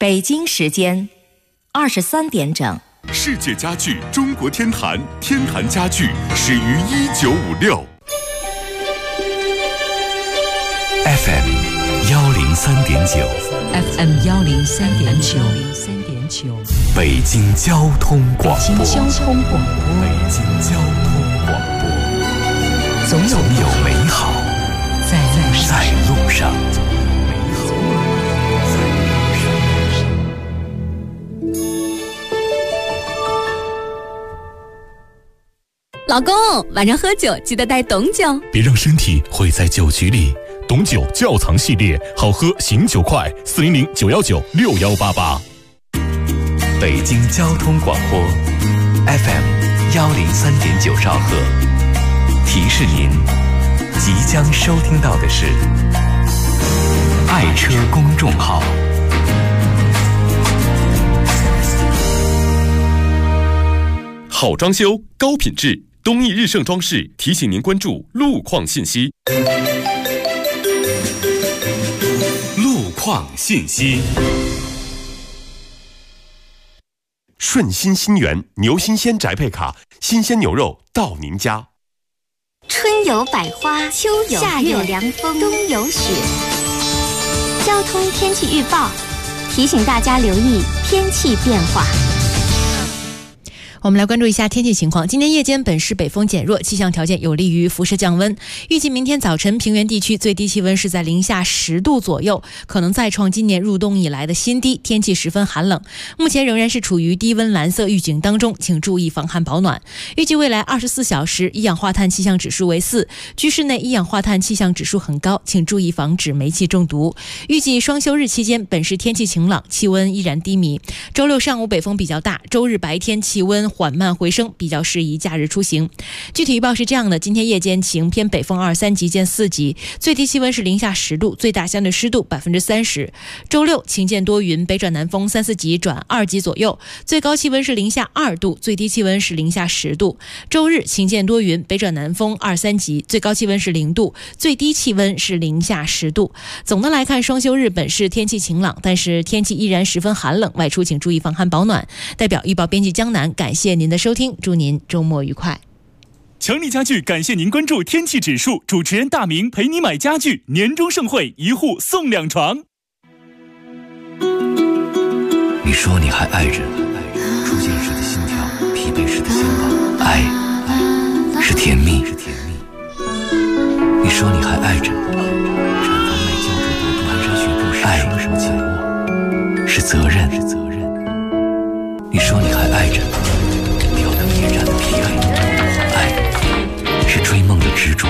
北京时间23点整。 世界家具中国天坛，天坛家具始于1956。 FM 103.9 FM 103.9 北京交通广播。 北京交通广播。 北京交通广播。总有美好在路上。 老公，晚上喝酒记得带董酒， 别让身体毁在酒局里。董酒窖藏系列，好喝醒酒快，400-919-6188。 北京交通广播 FM 103.9兆赫，提示您即将收听到的是爱车公众号。 好装修，高品质，东义日盛装饰提醒您关注路况信息。路况信息。顺心新源牛新鲜宅配卡，新鲜牛肉到您家。 春有百花，秋有夏有凉风，冬有雪。交通天气预报提醒大家留意天气变化。 我们来关注一下天气情况。今天夜间本市北风减弱，气象条件有利于辐射降温。预计明天早晨平原地区最低气温是在零下10度左右，可能再创今年入冬以来的新低，天气十分寒冷。目前仍然是处于低温蓝色预警当中，请注意防寒保暖。预计未来24小时一氧化碳气象指数为4，居室内一氧化碳气象指数很高，请注意防止煤气中毒。预计双休日期间本市天气晴朗，气温依然低迷。周六上午北风比较大，周日白天气温缓慢回升，比较适宜假日出行。具体预报是这样的：今天夜间晴，偏北风2、3级见4级，最低气温是零下10度，最大相对湿度30%。周六晴见多云，北转南风3、4级转2级左右，最高气温是零下2度，最低气温是零下10度。周日晴见多云，北转南风2、3级，最高气温是0度，最低气温是零下10度。总的来看，双休日本市天气晴朗，但是天气依然十分寒冷，外出请注意防寒保暖。代表预报编辑江南，感谢您的收听，祝您周末愉快。 强力家具感谢您关注天气指数，主持人大明陪你买家具，年终盛会1户送2床。 你说你还爱着，初见时的心跳，疲惫时的心跳，爱是甜蜜。你说你还爱着，产房内胶质毒蹒跚学步时双手紧握，是责任。你说你还爱着，挑灯夜战的疲惫，爱是追梦的执着。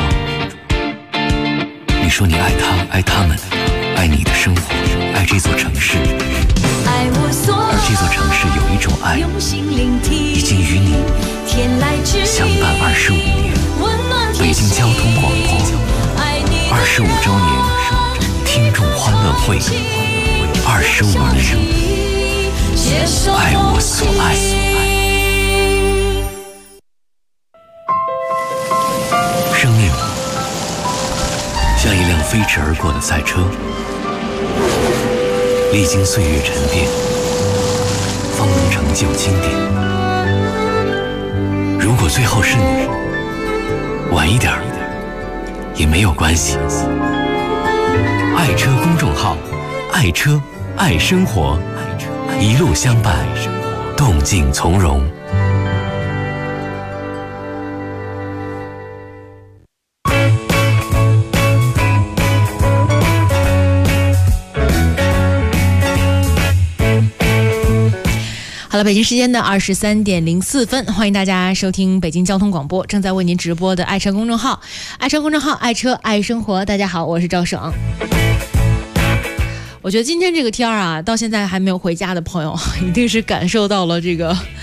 你说你爱他，爱他们，爱你的生活，爱这座城市。而这座城市有一种爱，已经与你相伴25年。北京交通广播25周年听众欢乐会，25年，爱我所爱。生命像一辆飞驰而过的赛车，历经岁月沉淀，方能成就经典。如果最后是你，晚一点也没有关系。爱车公众号，爱车爱生活，一路相伴，动静从容。 好了，北京时间的23点04分，欢迎大家收听北京交通广播，正在为您直播的爱车公众号，爱车公众号，爱车爱生活。大家好，我是赵省。我觉得今天这个天啊，到现在还没有回家的朋友，一定是感受到了这个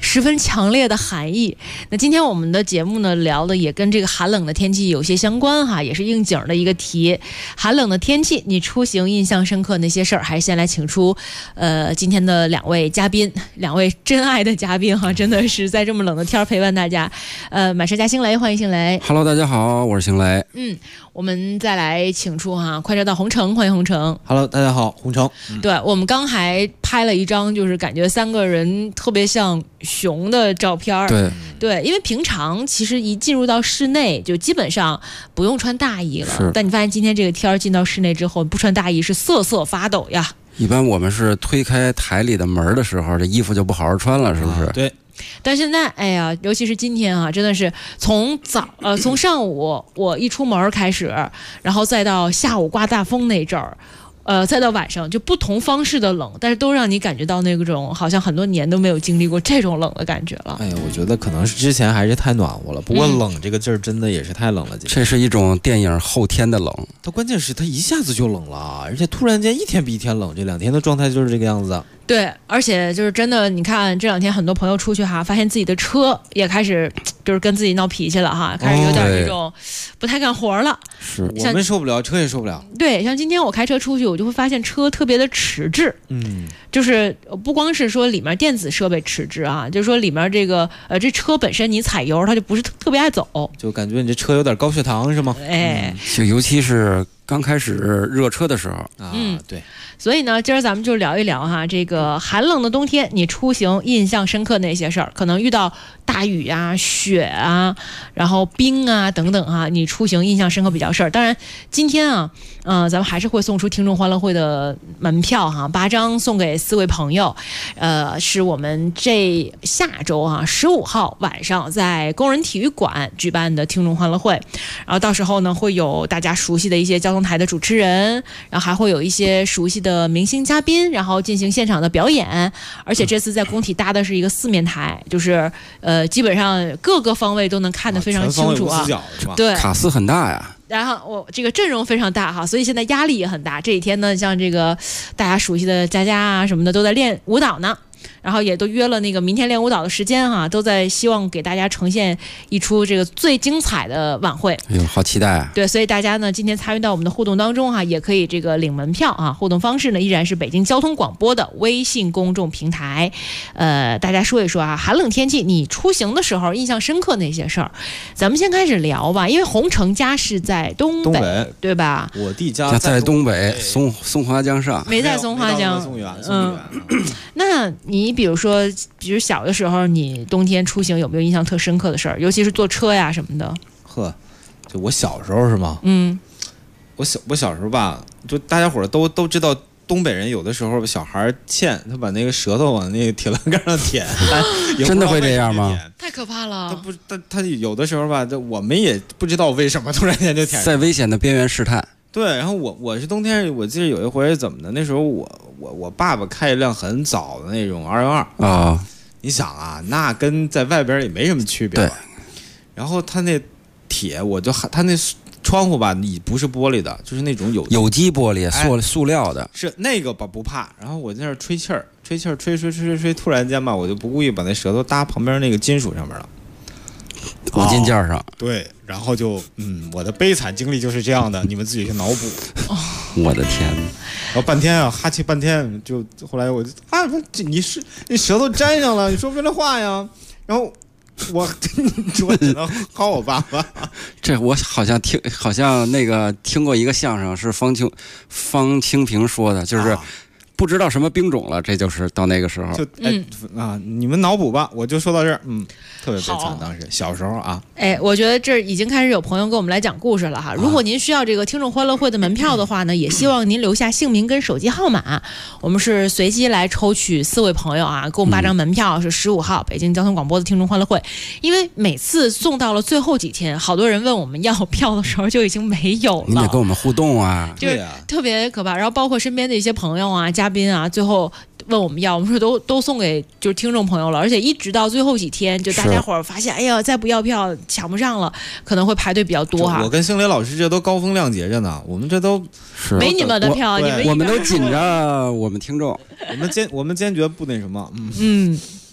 十分强烈的寒意。那今天我们的节目呢，聊的也跟这个寒冷的天气有些相关哈，也是应景的一个题。寒冷的天气，你出行印象深刻那些事儿，还先来请出今天的2位嘉宾，2位真爱的嘉宾哈，真的是在这么冷的天儿陪伴大家。满车家星雷，欢迎星雷。 Hello， 大家好，我是星雷。 我们再来请出快车道红城，欢迎红城。 Hello， 大家好，红城。 对，我们刚还拍了一张，就是感觉3个人特别像熊的照片。对，因为平常其实一进入到室内，就基本上不用穿大衣了。但你发现今天这个天儿进到室内之后，不穿大衣是瑟瑟发抖呀。 一般我们是推开台里的门的时候，这衣服就不好好穿了，是不是？ 对。 但现在，哎呀，尤其是今天真的是从上午我一出门开始，然后再到下午刮大风那阵儿。再到晚上就不同方式的冷，但是都让你感觉到那种好像很多年都没有经历过这种冷的感觉了。 哎呀，我觉得可能是之前还是太暖和了，不过冷这个劲儿真的也是太冷了。 这是一种电影后天的冷， 它关键是它一下子就冷了，而且突然间一天比一天冷，这2天的状态就是这个样子。 对，而且就是真的，你看这2天很多朋友出去发现自己的车也开始就是跟自己闹脾气了开始有点那种不太干活了。 是我们受不了，车也受不了。 对，像今天我开车出去，我就会发现车特别的迟滞。就是不光是说里面电子设备迟滞就是说里面这个这车本身你踩油它就不是特别爱走， 就感觉你这车有点高血糖是吗？ 就尤其是刚开始热车的时候对。 所以呢，今儿咱们就聊一聊这个寒冷的冬天，你出行印象深刻那些事儿，可能遇到大雨雪然后冰等等你出行印象深刻比较事儿。当然，今天咱们还是会送出听众欢乐会的门票8张送给4位朋友，是我们这下周15号晚上在工人体育馆举办的听众欢乐会，然后到时候呢会有大家熟悉的一些交通台的主持人，然后还会有一些熟悉的明星嘉宾，然后进行现场的表演。而且这次在工体搭的是一个4面台，就是基本上各个方位都能看得非常清楚对， 卡斯很大呀。 然后我这个阵容非常大所以现在压力也很大。这几天呢，像这个大家熟悉的佳佳什么的都在练舞蹈呢，然后也都约了那个明天练舞蹈的时间都在希望给大家呈现一出这个最精彩的晚会。 哎呦，好期待啊！ 对，所以大家呢今天参与到我们的互动当中也可以这个领门票互动方式呢依然是北京交通广播的微信公众平台。大家说一说寒冷天气你出行的时候印象深刻那些事儿。咱们先开始聊吧，因为红城家是在东北对吧？ 我弟家在东北松花江上， 没在松花江， 松远。 那你比如小的时候，你冬天出行有没有印象特深刻的事儿？尤其是坐车呀什么的。 就我小时候是吗？我小时候吧，就大家伙都知道，东北人有的时候小孩欠，他把那个舌头往那个铁栏杆上舔， 真的会这样吗？ 太可怕了！ 他有的时候吧，我们也不知道为什么突然间就舔， 在危险的边缘试探。 对，然后我是冬天，我记得有一回怎么的，那时候我爸爸开一辆很早的那种212你想那跟在外边也没什么区别。 对， 然后他那铁，他那窗户吧，你不是玻璃的，就是那种有机玻璃，塑料的， 是那个吧不怕。然后我在那儿吹气儿，吹，突然间吧，我就不故意把那舌头搭旁边那个金属上面了。 五金件上， 对，然后就我的悲惨经历就是这样的，你们自己去脑补。 我的天！ 然后半天哈气半天，就后来我就你舌头粘上了，你说不出来话呀。然后我只能薅我爸爸。 这我好像那个听过一个相声，是方清平说的，就是不知道什么兵种了，这就是到那个时候。 你们脑补吧，我就说到这儿。特别悲惨，当时小时候我觉得这已经开始有朋友跟我们来讲故事了如果您需要这个听众欢乐会的门票的话呢，也希望您留下姓名跟手机号码，我们是随机来抽取4位朋友共8张门票，是15号北京交通广播的听众欢乐会。因为每次送到了最后几天，好多人问我们要票的时候就已经没有了。 你得跟我们互动就是特别可怕。然后包括身边的一些朋友嘉宾最后问我们要，我们说都送给就是听众朋友了，而且一直到最后几天，就大家伙儿发现，哎呀，再不要票抢不上了，可能会排队比较多我跟星雷老师这都高风亮节着呢，我们这都是没你们的票， 我们都紧着我们听众， 我们坚决不那什么，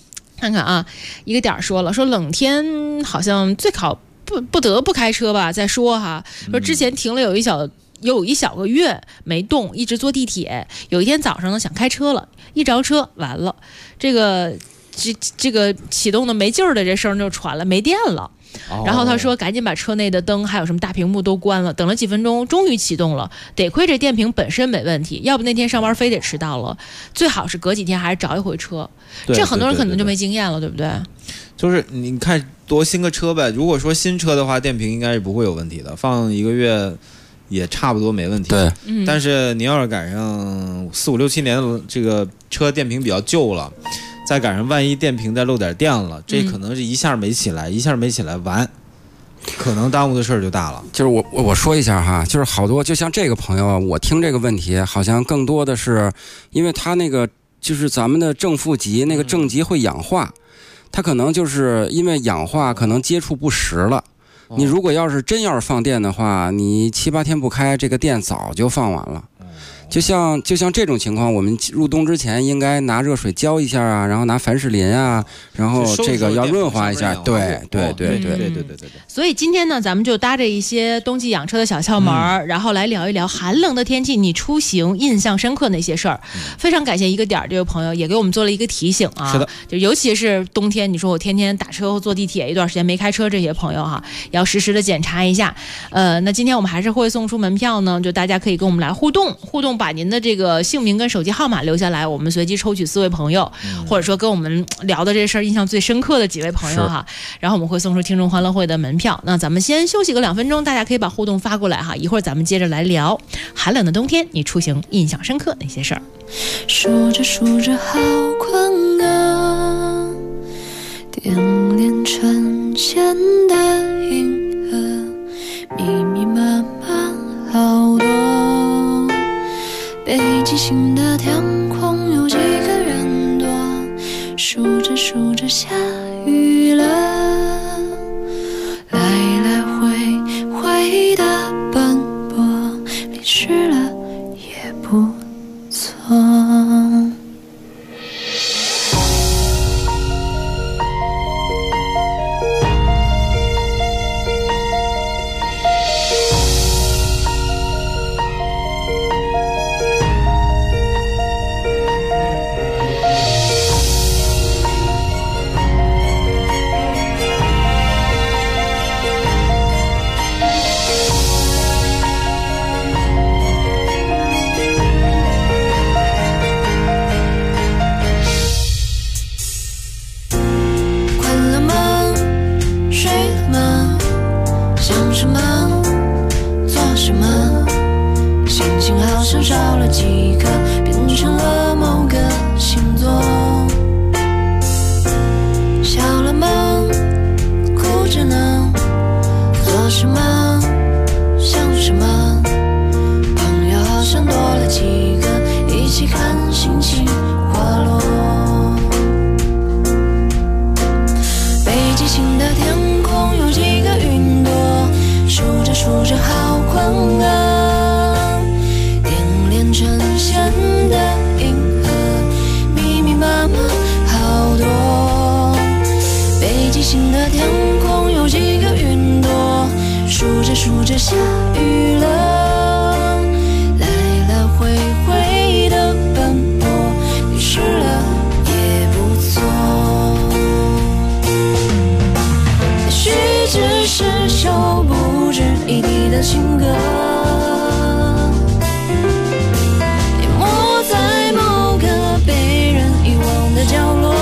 看看啊，一个点说了，说冷天好像最好不得不开车吧。再说哈，说之前停了有一小个月没动，一直坐地铁。有一天早上呢，想开车了，一着车完了，这个启动的没劲儿的这声就传了，没电了。然后他说赶紧把车内的灯还有什么大屏幕都关了，等了几分钟终于启动了。得亏这电瓶本身没问题，要不那天上班非得迟到了。最好是隔几天还是找一回车。这很多人可能就没经验了，对不对？ 就是你看多新个车呗，如果说新车的话，电瓶应该是不会有问题的，放1个月也差不多没问题。 对， 但是你要是赶上4、5、6、7年的这个车电瓶比较旧了，再赶上万一电瓶再漏点电了，这可能是一下没起来，完，可能耽误的事儿就大了。 就是我说一下哈，就是好多就像这个朋友，我听这个问题好像更多的是因为他那个就是咱们的正负极那个正极会氧化，他可能就是因为氧化可能接触不实了。你如果要是放电的话，你7、8天不开，这个电早就放完了。就像这种情况，我们入冬之前应该拿热水浇一下啊，然后拿凡士林啊，然后这个要润滑一下。对。 所以今天呢，咱们就搭着一些冬季养车的小窍门，然后来聊一聊寒冷的天气你出行印象深刻那些事儿。非常感谢一个点这位朋友也给我们做了一个提醒啊。 是的， 就尤其是冬天，你说我天天打车或坐地铁，一段时间没开车，这些朋友哈，要实时的检查一下。那今天我们还是会送出门票呢，就大家可以跟我们来互动，把您的这个姓名跟手机号码留下来，我们随机抽取4位朋友，或者说跟我们聊的这事儿印象最深刻的几位朋友哈，然后我们会送出听众欢乐会的门票。那咱们先休息个2分钟，大家可以把互动发过来哈，一会儿咱们接着来聊寒冷的冬天你出行印象深刻哪些事儿。 数着数着好困啊，点点成线的银河，密密麻麻好多。北极星的天空有几个圆朵，数着数着下雨了，来来回回的奔波，淋湿了也不错。少了几个，变成了某个星座。小了梦，哭着呢，做什么，想什么。朋友好像多了几个，一起看星星滑落。北极星的天空有几个云朵，数着数着好困啊。成线的银河，密密麻麻好多。北极星的天空有几个云朵，数着数着下雨了，来来回回的奔波，淋湿了也不错。也许只是首不值一提的情歌，角落。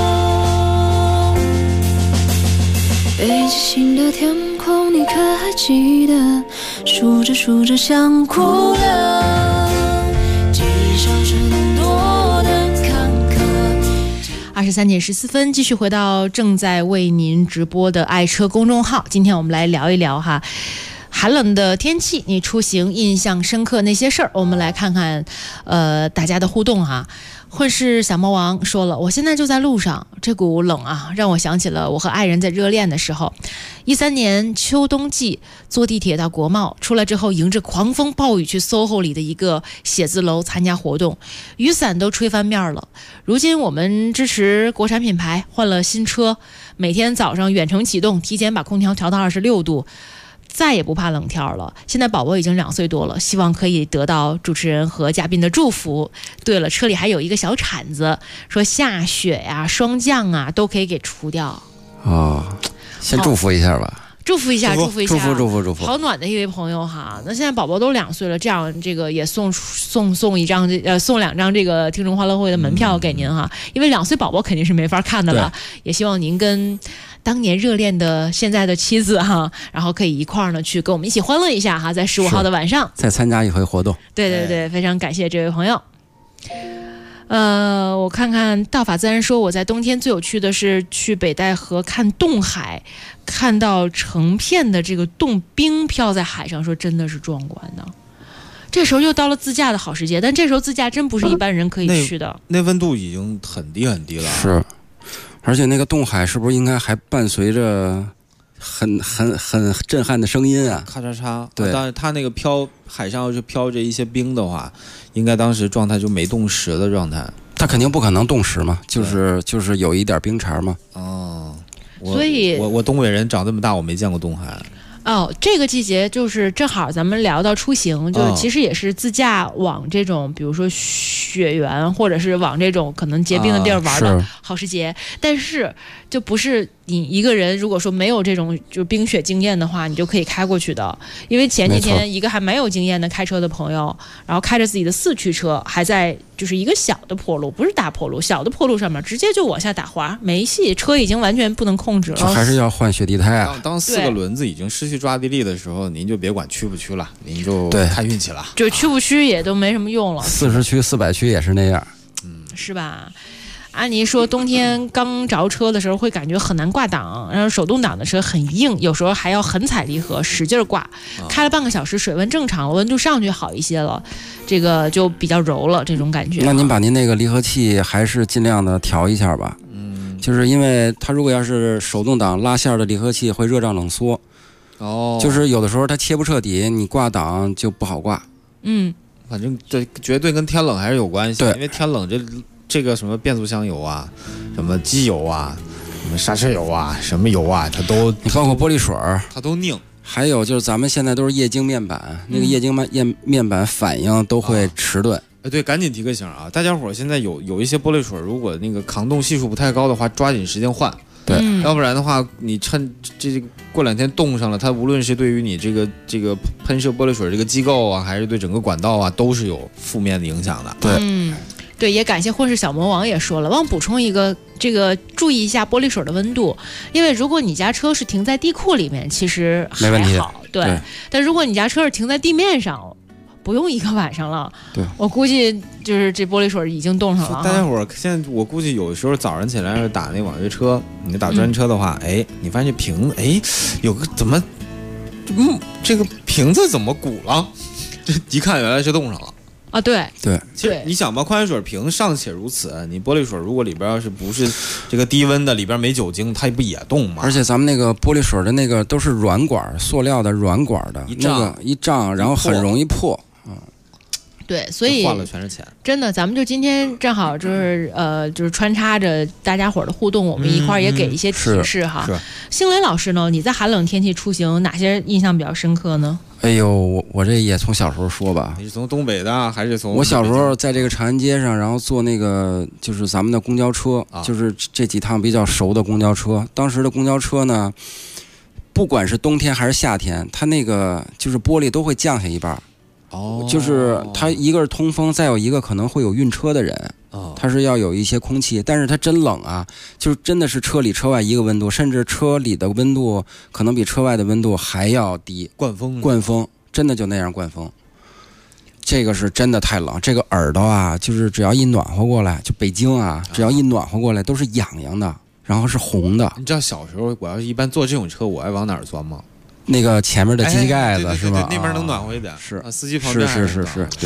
北极星的天空，你可还记得？数着数着想哭了，积少成多的坎坷。 23点14分，继续回到正在为您直播的爱车公众号。今天我们来聊一聊哈。寒冷的天气，你出行印象深刻那些事儿，我们来看看，大家的互动哈。 混世小魔王说了，我现在就在路上，这股冷啊，让我想起了我和爱人在热恋的时候。13年秋冬季，坐地铁到国贸，出来之后迎着狂风暴雨去 SOHO 里的一个写字楼参加活动，雨伞都吹翻面了。如今我们支持国产品牌，换了新车，每天早上远程启动，提前把空调调到26度。再也不怕冷天了。现在宝宝已经2岁多了，希望可以得到主持人和嘉宾的祝福。对了，车里还有一个小铲子，说下雪呀、霜降啊都可以给除掉。 先祝福一下吧。 祝福一下，祝福一下， 祝福， 好暖的一位朋友哈。那现在宝宝都2岁了，这样这个也送一张送2张这个听众欢乐会的门票给您哈，因为2岁宝宝肯定是没法看的了。也希望您跟当年热恋的现在的妻子哈，然后可以一块儿呢去跟我们一起欢乐一下哈，在15号的晚上再参加一回活动。 对，非常感谢这位朋友。我看看道法自然说，我在冬天最有趣的是去北戴河看冻海，看到成片的这个冻冰飘在海上，说真的是壮观的。这时候又到了自驾的好时节，但这时候自驾真不是一般人可以去的。 那温度已经很低很低了。 是，而且那个冻海是不是应该还伴随着很震撼的声音啊？ 咔嚓嚓。 对， 当然它那个海上要是飘着一些冰的话，应该当时状态就没冻实的状态。 它肯定不可能冻实嘛，就是有一点冰碴嘛。 所以我东北人长这么大，我没见过冻海。 这个季节就是正好咱们聊到出行，就其实也是自驾往这种比如说雪原或者是往这种可能结冰的地儿玩的好时节，但是就不是你一个人如果说没有这种就冰雪经验的话，你就可以开过去的。因为前几天一个还没有经验的开车的朋友，然后开着自己的4驱车，还在就是一个小的坡路，不是大坡路，小的坡路上面直接就往下打滑，没戏，车已经完全不能控制了。 就还是要换雪地胎啊。 当4个轮子已经失去抓地力的时候，您就别管去不去了，您就看运气了。 就去不去也都没什么用了。 40驱、400驱也是那样， 是吧？安妮说，冬天刚着车的时候会感觉很难挂档，然后手动挡的车很硬，有时候还要狠踩离合，使劲挂。开了半个小时，水温正常了，温度上去好一些了，这个就比较柔了，这种感觉。 那您把您那个离合器还是尽量的调一下吧。就是因为它如果要是手动挡拉线的离合器会热胀冷缩。就是有的时候它切不彻底，你挂档就不好挂。 反正这绝对跟天冷还是有关系。因为天冷这个什么变速箱油啊，什么机油啊，什么刹车油啊，什么油啊，它都你包括玻璃水它都拧。 还有就是咱们现在都是液晶面板，那个液晶面板反应都会迟钝。 对，赶紧提个醒啊！大家伙现在有一些玻璃水，如果那个抗冻系数不太高的话，抓紧时间换。 对， 要不然的话，你趁这过2天冻上了，它无论是对于你这个喷射玻璃水这个机构啊，还是对整个管道啊，都是有负面的影响的。 对，也感谢混世小魔王也说了，忘补充一个，这个注意一下玻璃水的温度，因为如果你家车是停在地库里面，其实还好，对。但如果你家车是停在地面上，不用1个晚上了， 对， 我估计就是这玻璃水已经冻上了。 大家伙现在我估计有时候早上起来打那网约车，你打专车的话，你发现这瓶有个怎么，这个瓶子怎么鼓了？这一看原来是冻上了。 对， 其实你想吧，矿泉水瓶尚且如此，你玻璃水如果里边要是不是这个低温的，里边没酒精，它不也冻吗？ 而且咱们那个玻璃水的那个都是软管，塑料的软管的，一胀，然后很容易破。 对，所以花了全是钱。 真的，咱们就今天正好就是就是穿插着大家伙的互动，我们一块儿也给一些提示哈。星雷老师呢，你在寒冷天气出行哪些印象比较深刻呢？ 哎呦，我这也从小时候说吧。 你是从东北的还是从？ 我小时候在这个长安街上，然后坐那个就是咱们的公交车，就是这几趟比较熟的公交车。当时的公交车呢，不管是冬天还是夏天，它那个就是玻璃都会降下一半。就是它一个是通风，再有一个可能会有运车的人，它是要有一些空气，但是它真冷啊，就是真的是车里车外一个温度，甚至车里的温度可能比车外的温度还要低。 灌风真的就那样灌风，这个是真的太冷。这个耳朵啊，就是只要一暖和过来，就北京啊，只要一暖和过来都是痒痒的，然后是红的。 你知道小时候我要是一般坐这种车，我爱往哪儿钻吗？ 那个前面的机盖子是吧？ 那边能暖和一点。 是司机旁边是，对。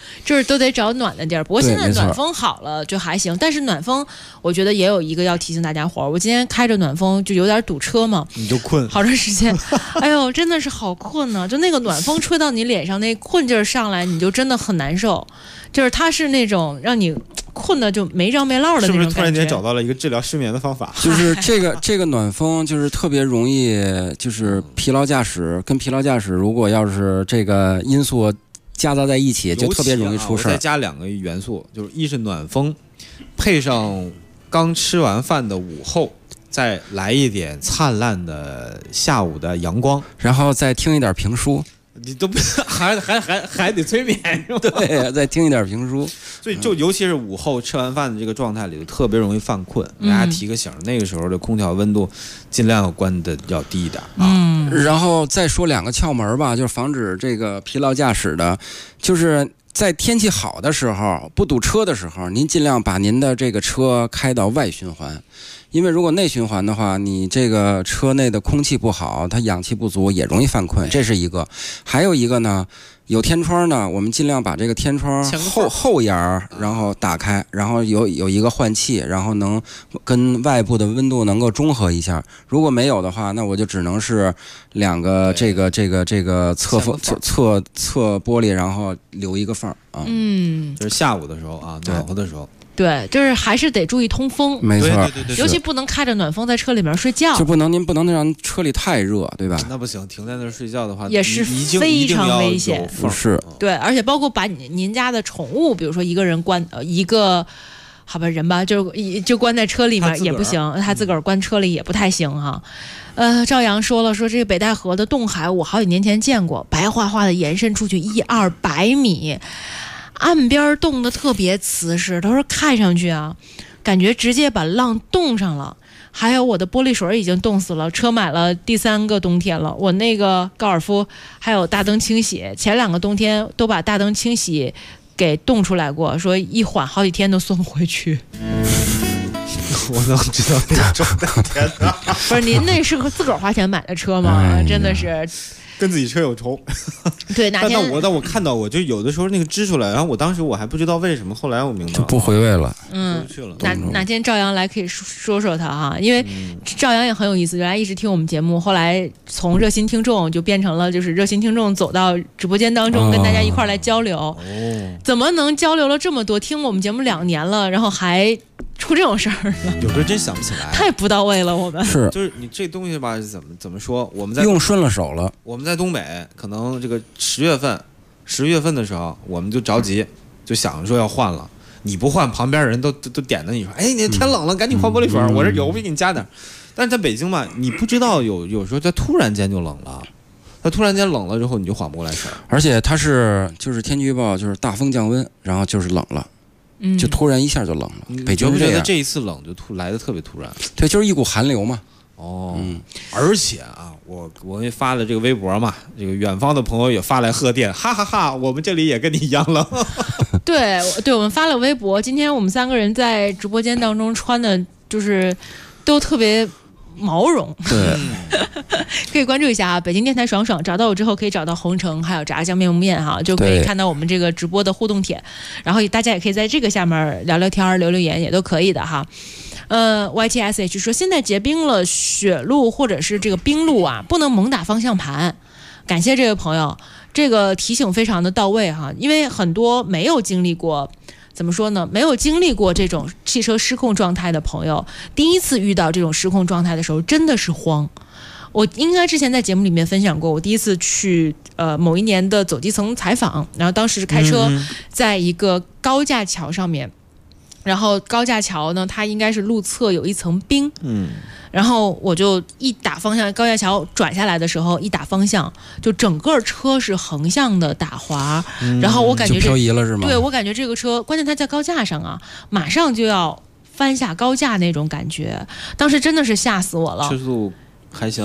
就是都得找暖的地儿。不过现在暖风好了就还行，但是暖风我觉得也有一个要提醒大家伙儿，我今天开着暖风就有点堵车嘛， 你就困好长时间，哎呦真的是好困呢，就那个暖风吹到你脸上，那困劲儿上来，你就真的很难受，就是它是那种让你困的就没着没落的那种感觉。 是不是突然间找到了一个治疗失眠的方法？ 就是这个暖风就是特别容易就是疲劳驾驶，跟疲劳驾驶如果要是这个因素夹杂在一起，就特别容易出事。 我再加2个元素，就是一是暖风，配上刚吃完饭的午后，再来一点灿烂的下午的阳光， 然后再听一点评书。 你都不还得催眠是吧？ 对，再听一点评书。 所以就尤其是午后吃完饭的这个状态里，特别容易犯困。大家提个醒，那个时候的空调温度尽量关的要低一点啊。 然后再说2个窍门吧，就是防止这个疲劳驾驶的，就是在天气好的时候，不堵车的时候，您尽量把您的这个车开到外循环。因为如果内循环的话，你这个车内的空气不好，它氧气不足，也容易犯困，这是一个。还有一个呢，有天窗呢，我们尽量把这个天窗后沿然后打开，然后有一个换气，然后能跟外部的温度能够中和一下。如果没有的话，那我就只能是2个这个侧玻璃，然后留一个缝啊。 就是下午的时候啊，暖和的时候。 对，就是还是得注意通风， 没错， 对， 尤其不能开着暖风在车里面睡觉， 就您不能让车里太热，对吧？ 那不行，停在那儿睡觉的话也是非常危险， 是。 对，而且包括把您家的宠物，比如说一个人关一个。好吧，人吧，就关在车里面也不行，他自个儿关车里也不太行哈。赵阳说了，说这个北戴河的冻海，我好几年前见过，白花花的延伸出去100-200米。岸边冻得特别瓷实，他说看上去啊，感觉直接把浪冻上了。还有我的玻璃水已经冻死了，车买了第3个冬天了。我那个高尔夫还有大灯清洗，前2个冬天都把大灯清洗给冻出来过，说一缓好几天都送不回去。 我能知道那种的，天哪！ 不是您那是自个儿花钱买的车吗？真的是。 跟自己车有仇， 对，哪天但我看到，我就有的时候那个支出来，然后我当时我还不知道为什么，后来我明白了， 就不回味了。 去了。 哪天赵阳来可以说说他哈，因为赵阳也很有意思，原来一直听我们节目，后来从热心听众就变成了就是热心听众走到直播间当中，跟大家一块来交流。怎么能交流了这么多？听我们节目2年了，然后还出这种事儿了？ 有的真想不起来， 太不到位了。我们是就是你这东西吧，怎么说？我们在用顺了手了。 我们在东北，可能这个10月份的时候，我们就着急，就想说要换了。你不换，旁边人都点着你说，哎，你天冷了，赶紧换玻璃水，我这有我给你加点。但是在北京嘛，你不知道有时候它突然间就冷了。它突然间冷了之后，你就缓不过来神。 而且它就是天气预报就是大风降温，然后就是冷了。就突然一下就冷了。北京觉得这一次冷就来的特别突然。 对，就是一股寒流嘛。 而且啊，我也发了这个微博嘛，这个远方的朋友也发来贺电，哈哈哈，我们这里也跟你一样冷。 对，我们发了微博，今天我们3个人在直播间当中穿的就是都特别毛绒。 对， 可以关注一下啊，北京电台爽爽，找到我之后可以找到红橙还有炸酱面面哈，就可以看到我们这个直播的互动帖，然后大家也可以在这个下面聊聊天留言也都可以的哈。YTSH 说现在结冰了，雪路或者是这个冰路啊，不能猛打方向盘。感谢这位朋友，这个提醒非常的到位哈，因为很多没有经历过。怎么说呢？没有经历过这种汽车失控状态的朋友，第一次遇到这种失控状态的时候，真的是慌。我应该之前在节目里面分享过，我第一次去某一年的走基层采访，然后当时是开车在一个高架桥上面，然后高架桥呢，它应该是路侧有一层冰，然后我就一打方向，高架桥转下来的时候一打方向，就整个车是横向的打滑，然后我感觉就漂移了是吗？ 对，我感觉这个车，关键它在高架上啊，马上就要翻下高架那种感觉，当时真的是吓死我了。 车速还行，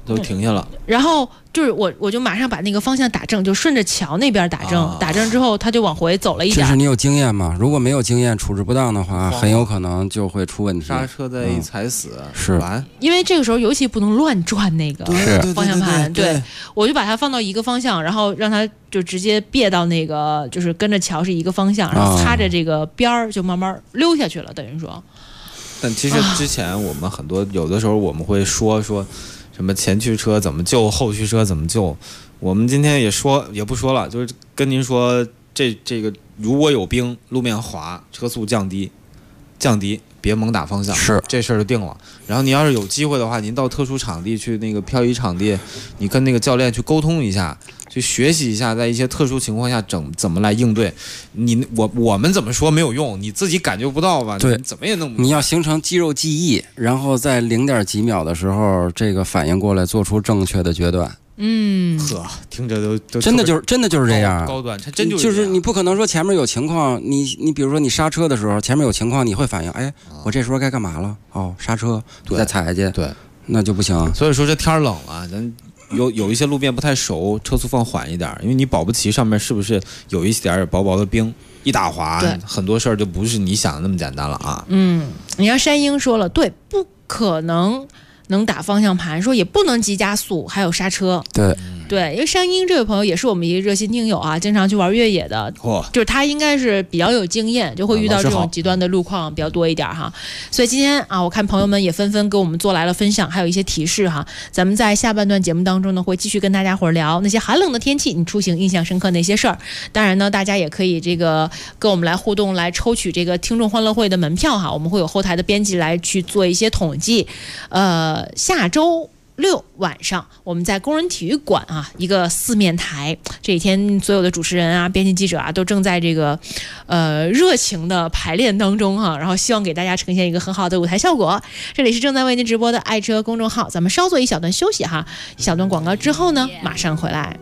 都停下了。 然后就是我就马上把那个方向打正，就顺着桥那边打正，打正之后他就往回走了一点。 这是你有经验吗？如果没有经验，处置不当的话，很有可能就会出问题。 刹车再一踩死， 是完。 因为这个时候尤其不能乱转那个方向盘，对，我就把它放到一个方向，然后让它就直接别到那个，就是跟着桥是一个方向，然后擦着这个边儿就慢慢溜下去了，等于说。 但其实之前我们很多有的时候我们会说什么前驱车怎么救，后驱车怎么救。我们今天也不说了，就是跟您说这个如果有冰，路面滑，车速降低，别猛打方向， 是这事儿就定了。然后你要是有机会的话，您到特殊场地去那个漂移场地，你跟那个教练去沟通一下，去学习一下，在一些特殊情况下怎么来应对。我们怎么说没有用，你自己感觉不到吧？ 对， 你怎么也弄不。 你要形成肌肉记忆，然后在0.几秒的时候，这个反应过来，做出正确的决断。 呵，听着都真的就是这样， 高端，它真就是你不可能说前面有情况，你比如说你刹车的时候，前面有情况，你会反应，哎，我这时候该干嘛了？哦，刹车，再踩下去， 对， 那就不行。 所以说这天冷了，咱有一些路面不太熟，车速放缓一点，因为你保不齐上面是不是有一点薄薄的冰，一打滑，很多事儿就不是你想的那么简单了啊。 你看山鹰说了，对，不可能打方向盘，说也不能急加速，还有刹车。对，因为山鹰这位朋友也是我们一个热心听友啊，经常去玩越野的，就是他应该是比较有经验，就会遇到这种极端的路况比较多一点哈。所以今天啊，我看朋友们也纷纷给我们做来了分享，还有一些提示哈。咱们在下半段节目当中呢，会继续跟大家伙聊那些寒冷的天气你出行印象深刻那些事儿。当然呢，大家也可以这个跟我们来互动，来抽取这个听众欢乐会的门票哈。我们会有后台的编辑来去做一些统计。下周6晚上，我们在工人体育馆啊，一个4面台，这几天所有的主持人啊、编辑记者啊，都正在这个热情的排练当中哈，然后希望给大家呈现一个很好的舞台效果。这里是正在为您直播的爱车公众号，咱们稍作一小段休息哈，一小段广告之后呢，马上回来。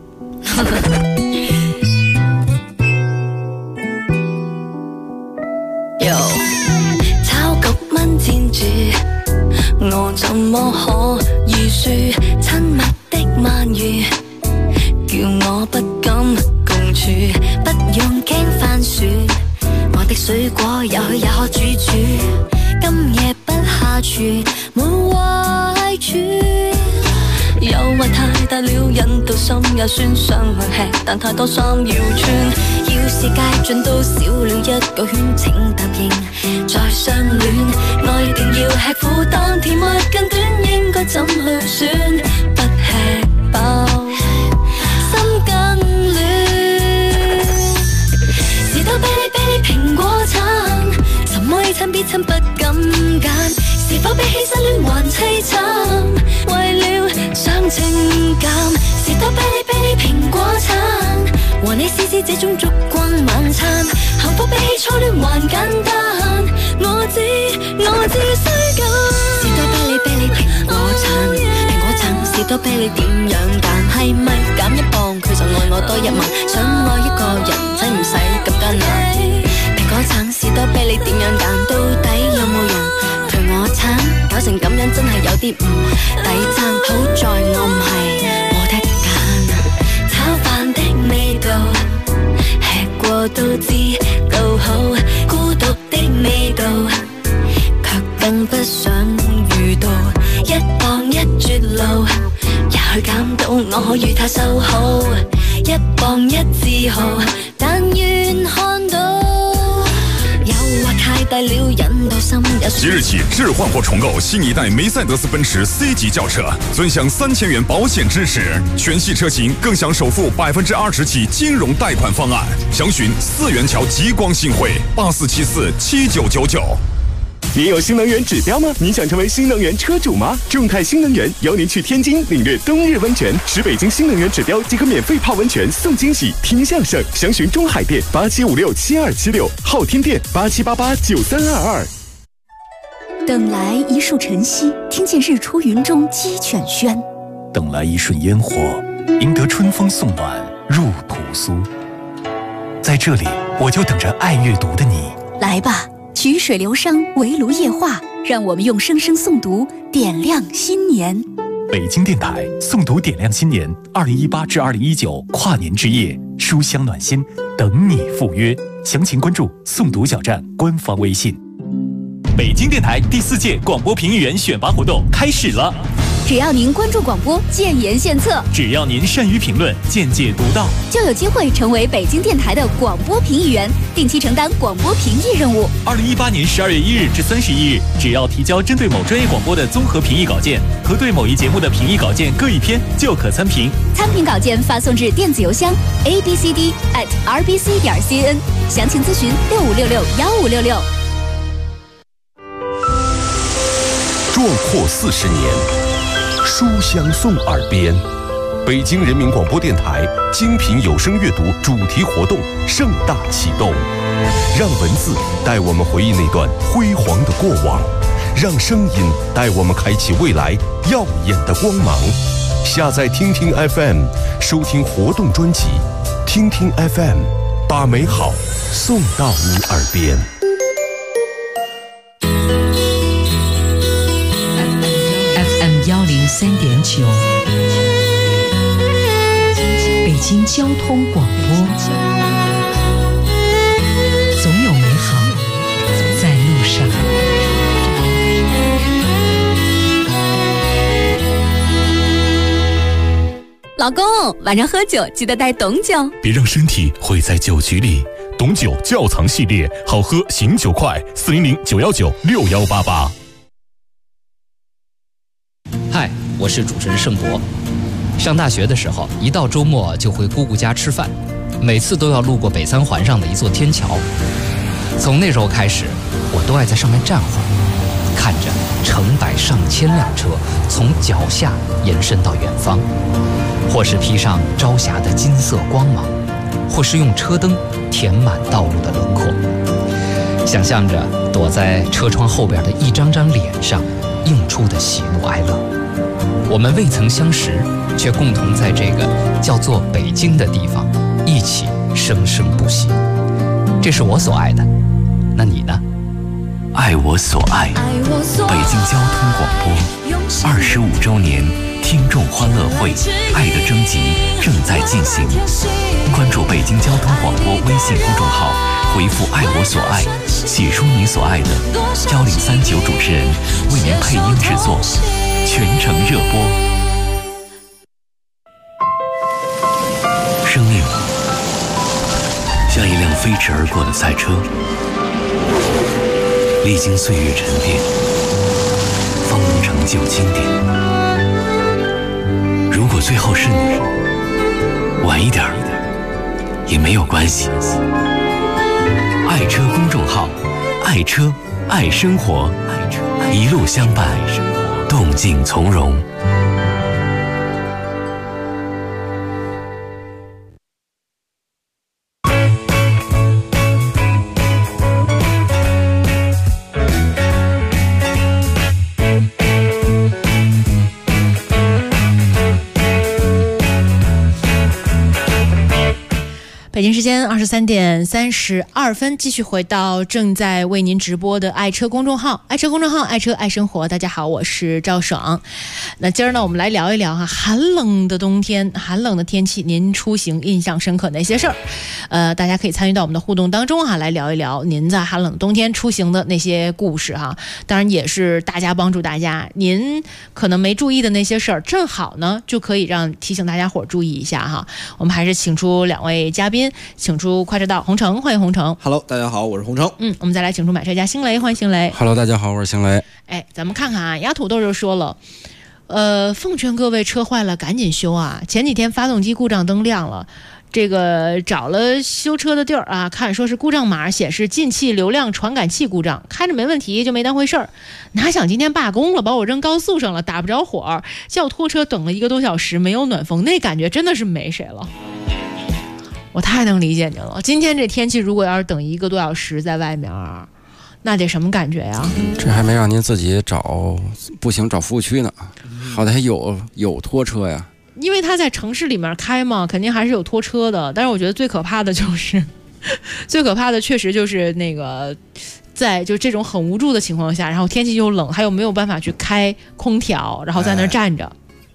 炒9蚊煎煮，我怎麼可以輸？親密的鰻魚，叫我不敢共處，不用驚番薯。我的水果也許也可煮，今夜不下廚，沒壞處。誘惑太大了，引到心也酸，想去吃，但太多衫要穿。要是街盡都少了一個圈，請答應再相戀。愛定要吃苦，當甜蜜更短，應該怎去選？不吃飽，心更亂。士多啤梨蘋果橙，什麼A餐 B餐不敢揀，是否比起失戀還凄慘？為了想情感，士多啤梨蘋果橙，和你試這種燭光晚餐，幸福比起初戀還簡單。我知需要士多啤梨蘋果橙，蘋果橙士多啤梨點樣揀？係咪減1磅佢就愛我多1萬？想愛一個人真唔使咁艱難。蘋果橙士多啤梨點樣揀？到底有冇人陪我橙？搞成咁樣真係有啲唔抵爭。好在我唔係冇得揀，炒飯的味道吃過都知道好，孤獨的味道卻更不想遇到。1磅1絕路，也許減到我可與他修好，1磅1自豪，但願看到。 即日起置换或重购新一代梅赛德斯奔驰 C 级轿车，尊享3000元保险支持，全系车型更享首付20%起金融贷款方案。详询4元桥极光信汇84747999。 您有新能源指标吗？您想成为新能源车主吗？众泰新能源邀您去天津领略冬日温泉，持北京新能源指标即可免费泡温泉送惊喜，听相声。详询中海店87567276，昊天店87889322。 等来一树晨曦，听见日出云中鸡犬喧； 等来一瞬烟火，赢得春风送暖入屠苏。在这里，我就等着爱阅读的你。 来吧，曲水流觞，围炉夜话，让我们用声声诵读点亮新年。 北京电台诵读点亮新年2018至2019跨年之夜，书香暖心，等你赴约。详情关注诵读小站官方微信。北京电台第4届广播评议员选拔活动开始了。 只要您关注广播，建言献策； 只要您善于评论，见解独到， 就有机会成为北京电台的广播评议员，定期承担广播评议任务。 2018年12月1日至31日，只要提交针对某专业广播的综合评议稿件和对某一节目的评议稿件各1篇，就可参评。 参评稿件发送至电子邮箱 abcd@rbc.cn， 详情咨询65661566。 壮阔40年，书香送耳边。北京人民广播电台精品有声阅读主题活动盛大启动，让文字带我们回忆那段辉煌的过往，让声音带我们开启未来耀眼的光芒。下载听听 FM， 收听活动专辑。听听 FM， 把美好送到你耳边。 103.9，北京交通广播，总有美好在路上。 老公，晚上喝酒记得带董酒， 别让身体毁在酒局里。董酒窖藏系列，好喝醒酒快，400-919-6188。 嗨，我是主持人盛博。上大学的时候，一到周末就回姑姑家吃饭，每次都要路过北三环上的一座天桥。从那时候开始，我都爱在上面站会儿，看着成百上千辆车从脚下延伸到远方，或是披上朝霞的金色光芒，或是用车灯填满道路的轮廓。想象着躲在车窗后边的一张张脸上映出的喜怒哀乐。我们未曾相识，却共同在这个叫做北京的地方一起生生不息。这是我所爱的，那你呢？ 爱我所爱，北京交通广播25周年听众欢乐会爱的征集正在进行，关注北京交通广播微信公众号，回复爱我所爱，写出你所爱的，1039主持人为您配音制作，全程热播。生命像一辆飞驰而过的赛车，历经岁月沉淀，方能成就经典。如果最后是你，晚一点也没有关系。爱车公众号，爱车爱生活，一路相伴，动静从容。 北京时间23:32，继续回到正在为您直播的爱车公众号，爱车公众号，爱车爱生活。大家好，我是赵爽。那今儿呢，我们来聊一聊寒冷的冬天，寒冷的天气，您出行印象深刻哪些事儿？大家可以参与到我们的互动当中来聊一聊您在寒冷的冬天出行的那些故事当然也是大家帮助大家，您可能没注意的那些事儿，正好呢就可以让提醒大家伙注意一下我们还是请出2位嘉宾。请出快车道洪城，欢迎洪城。 Hello， 大家好，我是洪城。 我们再来请出买车家星雷，欢迎星雷。 Hello， 大家好，我是星雷。 咱们看看丫土豆就说了，奉劝各位车坏了赶紧修前几天发动机故障灯亮了。这个找了修车的地儿看说是故障码显示进气流量传感器故障，开着没问题就没当回事儿。哪想今天罢工了，把我扔高速上了，打不着火，叫拖车等了1个多小时，没有暖风，那感觉真的是没谁了。我太能理解您了，今天这天气如果要是等1个多小时在外面，那得什么感觉呀？ 这还没让您自己找，不行找服务区呢，好歹有拖车呀。 因为他在城市里面开嘛，肯定还是有拖车的。但是我觉得最可怕的确实就是那个，在就这种很无助的情况下，然后天气又冷，还有没有办法去开空调，然后在那儿站着。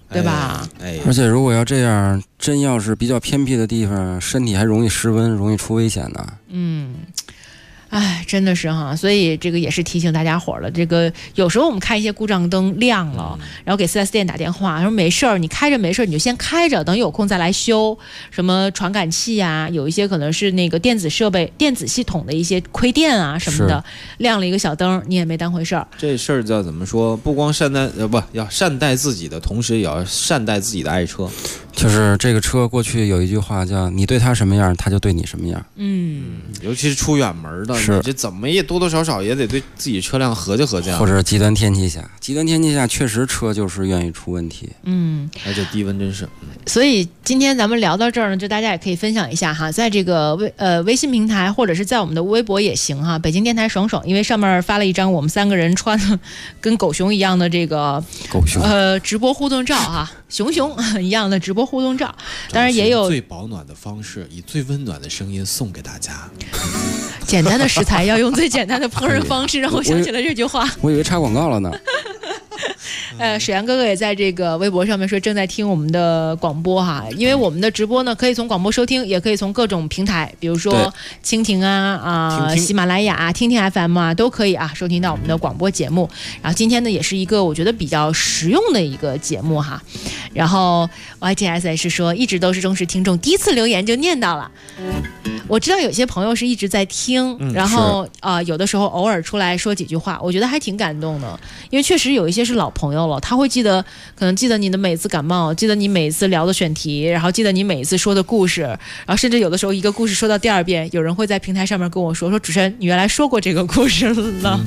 对吧？ 而且如果要这样，真要是比较偏僻的地方，身体还容易失温，容易出危险呢。 哎，真的是哈，所以这个也是提醒大家伙了。这个有时候我们看一些故障灯亮了，然后给 4S 店打电话，说没事儿，你开着没事儿，你就先开着，等有空再来修。什么传感器啊，有一些可能是那个电子设备、电子系统的一些亏电啊什么的，亮了一个小灯，你也没当回事儿。 这事儿叫怎么说？不光善待要善待自己的同时，也要善待自己的爱车。 就是这个车过去有一句话叫“你对他什么样，他就对你什么样”。 尤其是出远门的，你这怎么也多多少少也得对自己车辆合计合计。 或者极端天气下，确实车就是愿意出问题。 而且低温真是。 所以今天咱们聊到这儿呢，就大家也可以分享一下哈，在这个微信平台或者是在我们的微博也行哈。北京电台爽爽，因为上面发了一张我们3个人穿的跟狗熊一样的这个直播互动照哈，熊一样的直播互动照，当然也有最保暖的方式，以最温暖的声音送给大家。 简单的食材要用最简单的烹饪方式，让我想起了这句话。 我以为插广告了呢。 水阳哥哥也在这个微博上面说正在听我们的广播哈，因为我们的直播呢可以从广播收听，也可以从各种平台，比如说蜻蜓喜马拉雅、听听 FM 啊，都可以收听到我们的广播节目。然后今天呢也是一个我觉得比较实用的一个节目哈。然后 YTS 是说一直都是忠实听众，第一次留言就念到了。我知道有些朋友是一直在听，然后有的时候偶尔出来说几句话，我觉得还挺感动的，因为确实有一些是老朋友了，他会可能记得你的每次感冒，记得你每一次聊的选题，然后记得你每一次说的故事，然后甚至有的时候一个故事说到第2遍，有人会在平台上面跟我说主持人你原来说过这个故事了。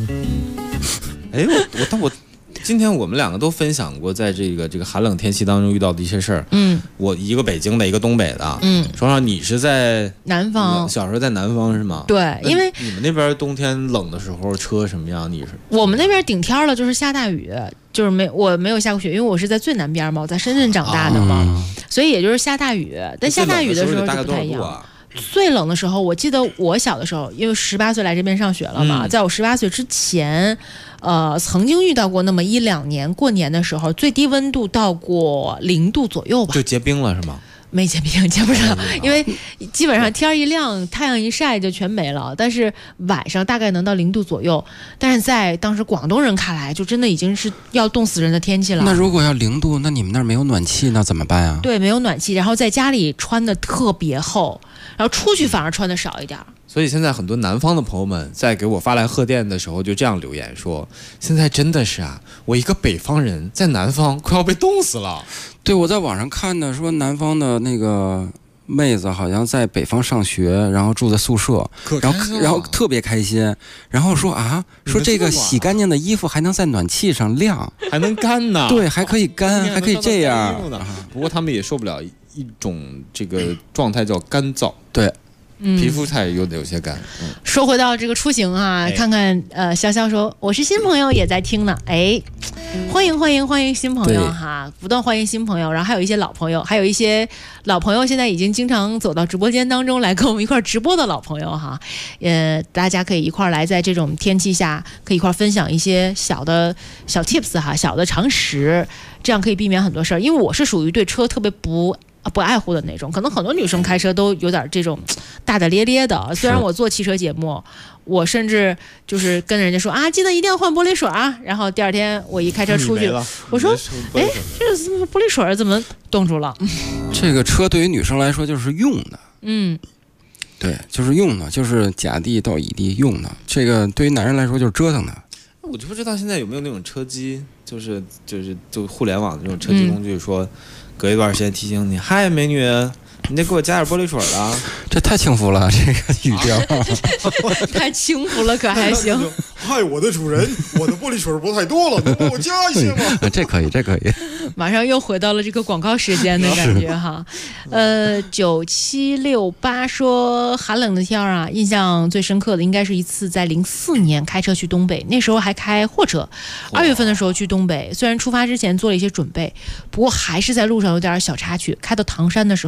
今天我们2个都分享过在这个寒冷天气当中遇到的一些事儿。我一个北京的，一个东北的。说上你是在南方， 小时候在南方是吗？ 对，因为你们那边冬天冷的时候车什么样？你是？ 我们那边顶天了，就是下大雨，就是我没有下过雪，因为我是在最南边嘛，我在深圳长大的嘛，所以也就是下大雨。但下大雨的时候就不太一样。最冷的时候，我记得我小的时候，因为18岁来这边上学了嘛，在我18岁之前，曾经遇到过那么1-2年过年的时候，最低温度到过0度左右吧， 就结冰了是吗？ 没结冰，结不上，因为基本上天一亮，太阳一晒就全没了。但是晚上大概能到0度左右，但是在当时广东人看来，就真的已经是要冻死人的天气了。 那如果要0度，那你们那儿没有暖气，那怎么办啊？ 对，没有暖气，然后在家里穿的特别厚，然后出去反而穿的少一点。 所以现在很多南方的朋友们在给我发来贺电的时候，就这样留言说：现在真的是我一个北方人在南方快要被冻死了。 对，我在网上看的说南方的那个妹子好像在北方上学，然后住在宿舍，然后特别开心，然后说说这个洗干净的衣服还能在暖气上晾， 还能干呢。 对，还可以干，还可以这样。 不过他们也受不了一种这个状态叫干燥。 对。 皮肤才有些干。 说回到这个出行看看潇潇说我是新朋友也在听呢，欢迎新朋友哈，不断欢迎新朋友，然后还有一些老朋友，还有一些老朋友现在已经经常走到直播间当中来跟我们一块直播的老朋友哈，大家可以一块来在这种天气下可以一块分享一些小 tips 哈，小的常识，这样可以避免很多事儿。因为我是属于对车特别不爱护的那种，可能很多女生开车都有点这种大大咧咧的。虽然我做汽车节目，我甚至就是跟人家说记得一定要换玻璃水然后第2天我一开车出去，我说这玻璃水怎么冻住了？ 这个车对于女生来说就是用的，对，就是用的，就是甲地到乙地用的。这个对于男人来说就是折腾的。 我就不知道现在有没有那种车机，就互联网的这种车机工具说。隔一段时间提醒你，嗨，美女，你得给我加点玻璃水了。 这太轻浮了，这个语调太轻浮了，可还行。 嗨，我的主人，我的玻璃水不太多了，能帮我加一些吗？ 这可以。 马上又回到了这个广告时间的感觉哈。9768说寒冷的天印象最深刻的应该是一次在04年开车去东北，那时候还开货车，2月份的时候去东北，虽然出发之前做了一些准备，不过还是在路上有点小插曲。开到唐山的时候，前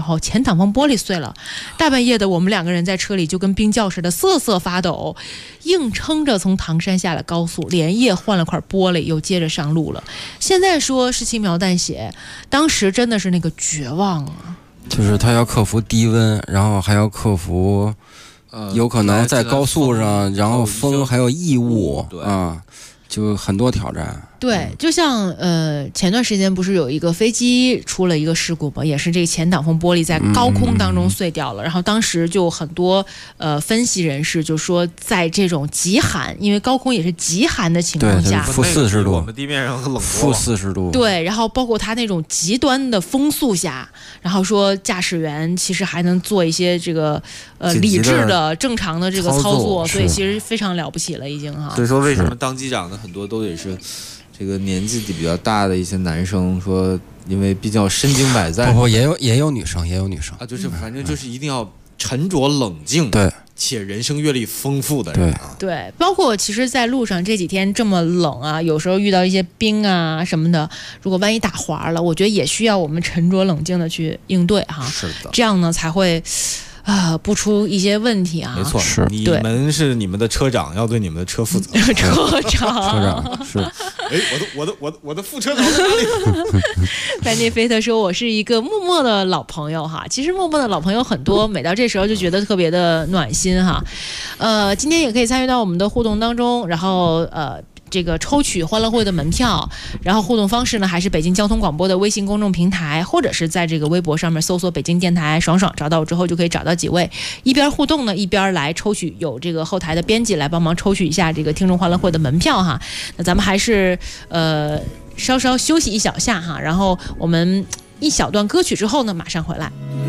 挡风玻璃碎了，大半夜的我们2个人在车里就跟冰窖似的瑟瑟发抖，硬撑着从唐山下了高速，连夜换了块玻璃，又接着上路了。现在说是轻描淡写，当时真的是那个绝望啊！ 就是他要克服低温，然后还要克服，有可能在高速上，然后风还有异物啊，就很多挑战。 对，就像前段时间不是有一个飞机出了一个事故吗？也是这个前挡风玻璃在高空当中碎掉了，然后当时就很多分析人士就说，在这种极寒，因为高空也是极寒的情况下， 负40度， 我们地面上冷负40度， 对，然后包括它那种极端的风速下，然后说驾驶员其实还能做一些这个理智的正常的这个操作，所以其实非常了不起了已经哈。 所以说为什么当机长的很多都得是这个年纪比较大的一些男生，说因为比较身经百战， 不也有女生啊， 就是反正就是一定要沉着冷静， 对， 且人生阅历丰富的人啊， 对，包括其实在路上这几天这么冷啊，有时候遇到一些冰啊什么的，如果万一打滑了，我觉得也需要我们沉着冷静的去应对哈， 是的， 这样呢才会不出一些问题啊。 没错， 是你们是你们的车长，要对你们的车负责。 车长是。 哎，我的副车长在哪里？ 班尼菲特说：“我是一个默默的老朋友哈。其实默默的老朋友很多，每到这时候就觉得特别的暖心哈。今天也可以参与到我们的互动当中，然后这个抽取欢乐会的门票，然后互动方式呢还是北京交通广播的微信公众平台，或者是在这个微博上面搜索北京电台爽爽，找到我之后就可以找到几位，一边互动呢一边来抽取，有这个后台的编辑来帮忙抽取一下这个听众欢乐会的门票哈。那咱们还是稍稍休息一小下哈，然后我们一小段歌曲之后呢马上回来。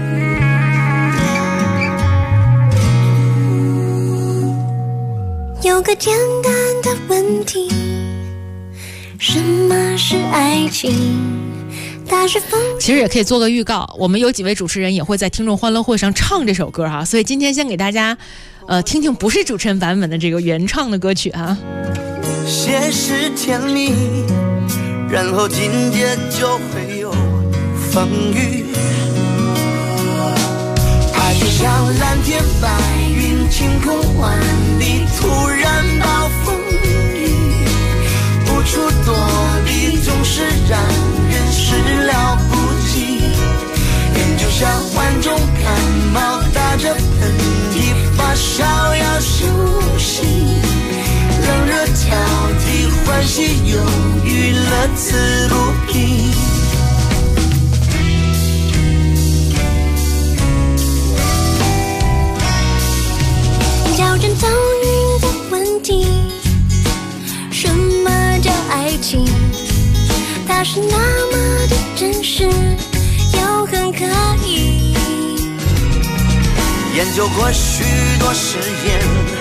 有个简单的问题，什么是爱情？ 其实也可以做个预告，我们有几位主持人也会在听众欢乐会上唱这首歌哈，所以今天先给大家听听不是主持人版本的这个原唱的歌曲哈。 先是甜蜜，然后紧接就会有风雨，爱就像蓝天白云，晴空万里，突然暴风雨，无处躲避，总是让人始料不及。人就像患重感冒，打着喷嚏，发烧要休息，冷热交替，欢喜忧郁，乐此不疲。 较真遭遇的问题，什么叫爱情？它是那么的真实，又很可疑。 研究过许多实验，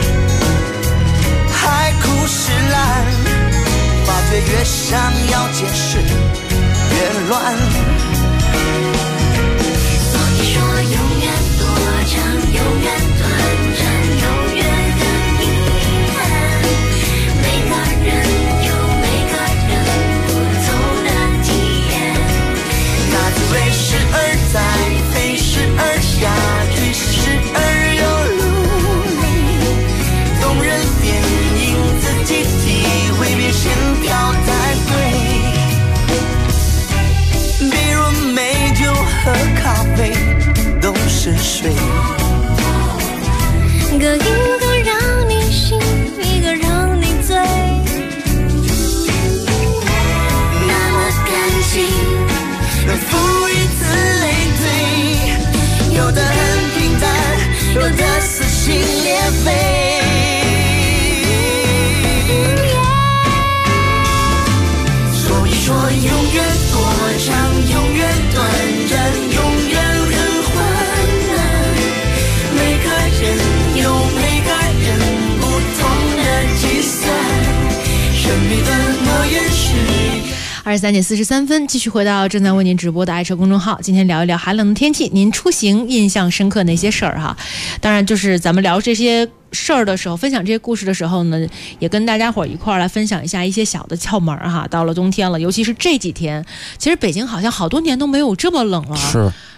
海枯石烂，发觉越想要解释越乱。 所以说永远多长，永远短暂，永远很遗憾。每个人有每个人不同的体验， 那滋味时而在，飞时而下坠，时而又流泪。动人电影自己体会，别先挑再对。比如美酒和咖啡都是水， 一个让你醒，一个让你醉。 那么感情能赋予此类推，有的很平淡，有的撕心裂肺。所以说永远多长，永远短暂，永远很患难。每个人有每个人不同的计算，神秘的诺言是 23点43分，继续回到正在为您直播的爱车公众号。今天聊一聊寒冷的天气，您出行印象深刻哪些事儿哈？当然，就是咱们聊这些事儿的时候，分享这些故事的时候呢，也跟大家伙一块儿来分享一下一些小的窍门哈。到了冬天了，尤其是这几天，其实北京好像好多年都没有这么冷了。 是。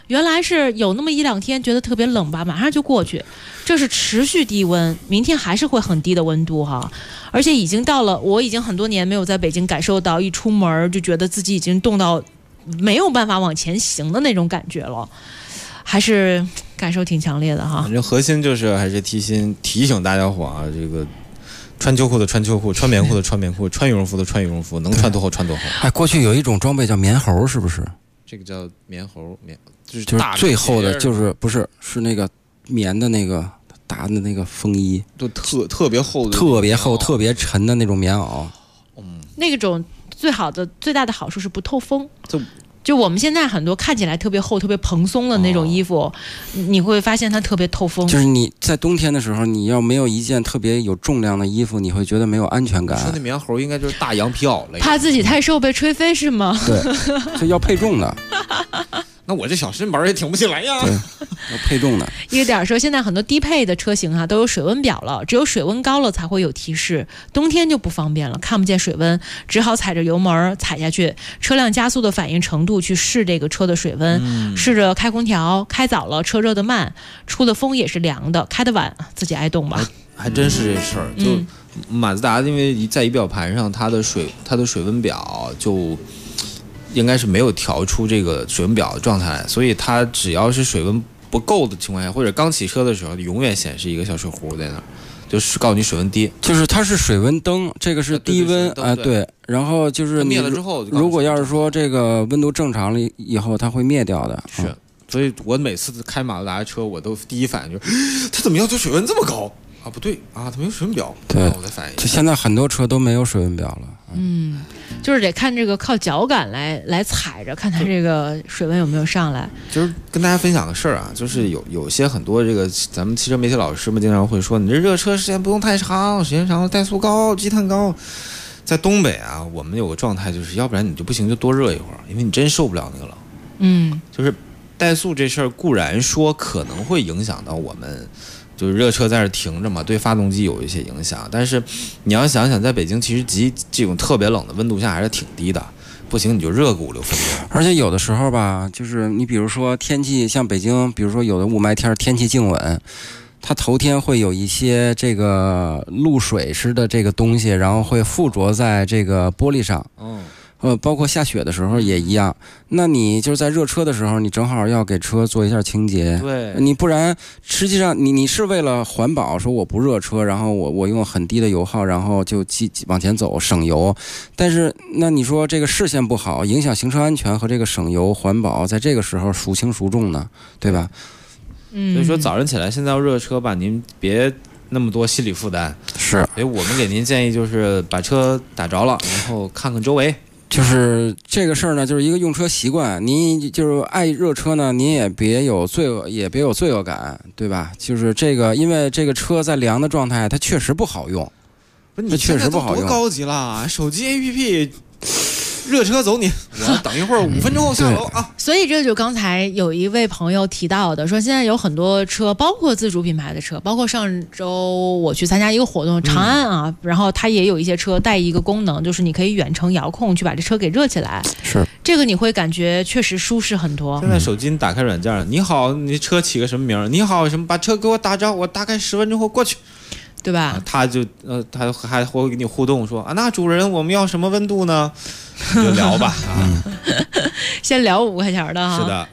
原来是有那么1-2天觉得特别冷吧，马上就过去，这是持续低温，明天还是会很低的温度哈，而且已经到了，我已经很多年没有在北京感受到一出门就觉得自己已经冻到没有办法往前行的那种感觉了，还是感受挺强烈的哈。 反正核心就是还是提醒大家伙啊，这个穿秋裤的穿秋裤，穿棉裤的穿棉裤，穿羽绒服的穿羽绒服，能穿多厚穿多厚。 哎，过去有一种装备叫棉猴，是不是？ 这个叫棉猴，就是最厚的，就是不是那个棉的那个大的那个风衣， 就特别厚的， 特别厚、特别沉的那种棉袄。 那种最大的好处是不透风。就我们现在很多看起来特别厚、特别蓬松的那种衣服，你会发现它特别透风。 就是你在冬天的时候，你要没有一件特别有重量的衣服，你会觉得没有安全感。 说那棉猴应该就是大羊皮袄了， 怕自己太瘦被吹飞是吗？ 对，这要配重的。 那我这小身板也挺不起来呀。 对，要配重的。 一个点说，现在很多低配的车型都有水温表了，只有水温高了才会有提示，冬天就不方便了，看不见水温，只好踩着油门踩下去，车辆加速的反应程度去试这个车的水温，试着开空调，开早了车热得慢，出的风也是凉的，开得晚自己挨冻吧。 还真是这事儿，就马自达因为在仪表盘上它的水温表就应该是没有调出这个水温表的状态来，所以它只要是水温不够的情况下，或者刚起车的时候，永远显示一个小水壶在那儿，就是告诉你水温低。 就是它是水温灯，这个是低温啊，对。然后就是灭了之后， 如果要是说这个温度正常了以后，它会灭掉的。 是，所以我每次开马自达车，我都第一反应就是它怎么要求水温这么高啊？不对啊，它没有水温表。 对， 我才反应。 就现在很多车都没有水温表了。 就是得看这个靠脚感来踩着，看它这个水温有没有上来。 就是跟大家分享个事儿啊，就是有些很多这个咱们汽车媒体老师们经常会说，你这热车时间不用太长，时间长了怠速高、积碳高。在东北啊，我们有个状态就是，要不然你就不行就多热一会儿，因为你真受不了那个冷。就是怠速这事儿固然说可能会影响到我们。就是热车在这停着嘛，对发动机有一些影响，但是你要想想，在北京其实这种特别冷的温度下还是挺低的，不行你就热个5-6分钟。 而且有的时候吧，就是你比如说天气像北京，比如说有的雾霾天天气静稳，它头天会有一些这个露水似的这个东西，然后会附着在这个玻璃上。包括下雪的时候也一样。那你就是在热车的时候，你正好要给车做一下清洁。 对， 你不然实际上你是为了环保，说我不热车，然后我用很低的油耗，然后就往前走省油。但是那你说这个视线不好，影响行车安全和这个省油环保，在这个时候孰轻孰重呢？对吧？ 所以说早上起来现在要热车吧，您别那么多心理负担。 是， 所以我们给您建议就是把车打着了，然后看看周围。 就是这个事儿呢，就是一个用车习惯。您就是爱热车呢，您也别有罪恶感，对吧？就是这个，因为这个车在凉的状态，它确实不好用。 它确实不好用。多高级了，手机 APP。热车走你，我等一会儿5分钟后下楼啊！ 所以这就刚才有一位朋友提到的，说现在有很多车，包括自主品牌的车，包括上周我去参加一个活动，长安啊，然后它也有一些车带一个功能，就是你可以远程遥控去把这车给热起来。 是， 这个你会感觉确实舒适很多。 现在手机你打开软件，你好，你车起个什么名？你好什么？把车给我打着，我大概10分钟后过去。 对吧？ 他就他还会跟你互动说啊，那主人我们要什么温度呢？你就聊吧啊， 先聊5块钱的哈。 是的。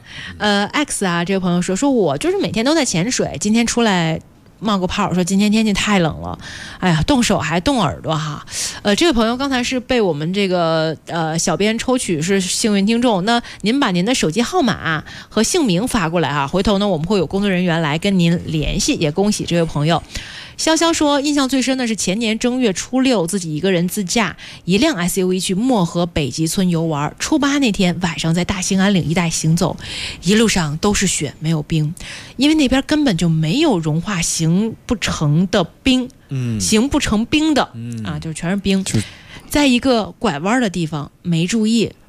X 啊，这个朋友说我就是每天都在潜水，今天出来冒个泡，说今天天气太冷了，哎呀，冻手还冻耳朵哈。这位朋友刚才是被我们这个小编抽取是幸运听众，那您把您的手机号码和姓名发过来啊，回头呢我们会有工作人员来跟您联系，也恭喜这位朋友。潇潇说，印象最深的是前年正月初6，自己一个人自驾一辆 SUV 去漠河北极村游玩。初8那天晚上在大兴安岭一带行走，一路上都是雪，没有冰，因为那边根本就没有融化形不成的冰，形不成冰的啊，就是全是冰。在一个拐弯的地方没注意，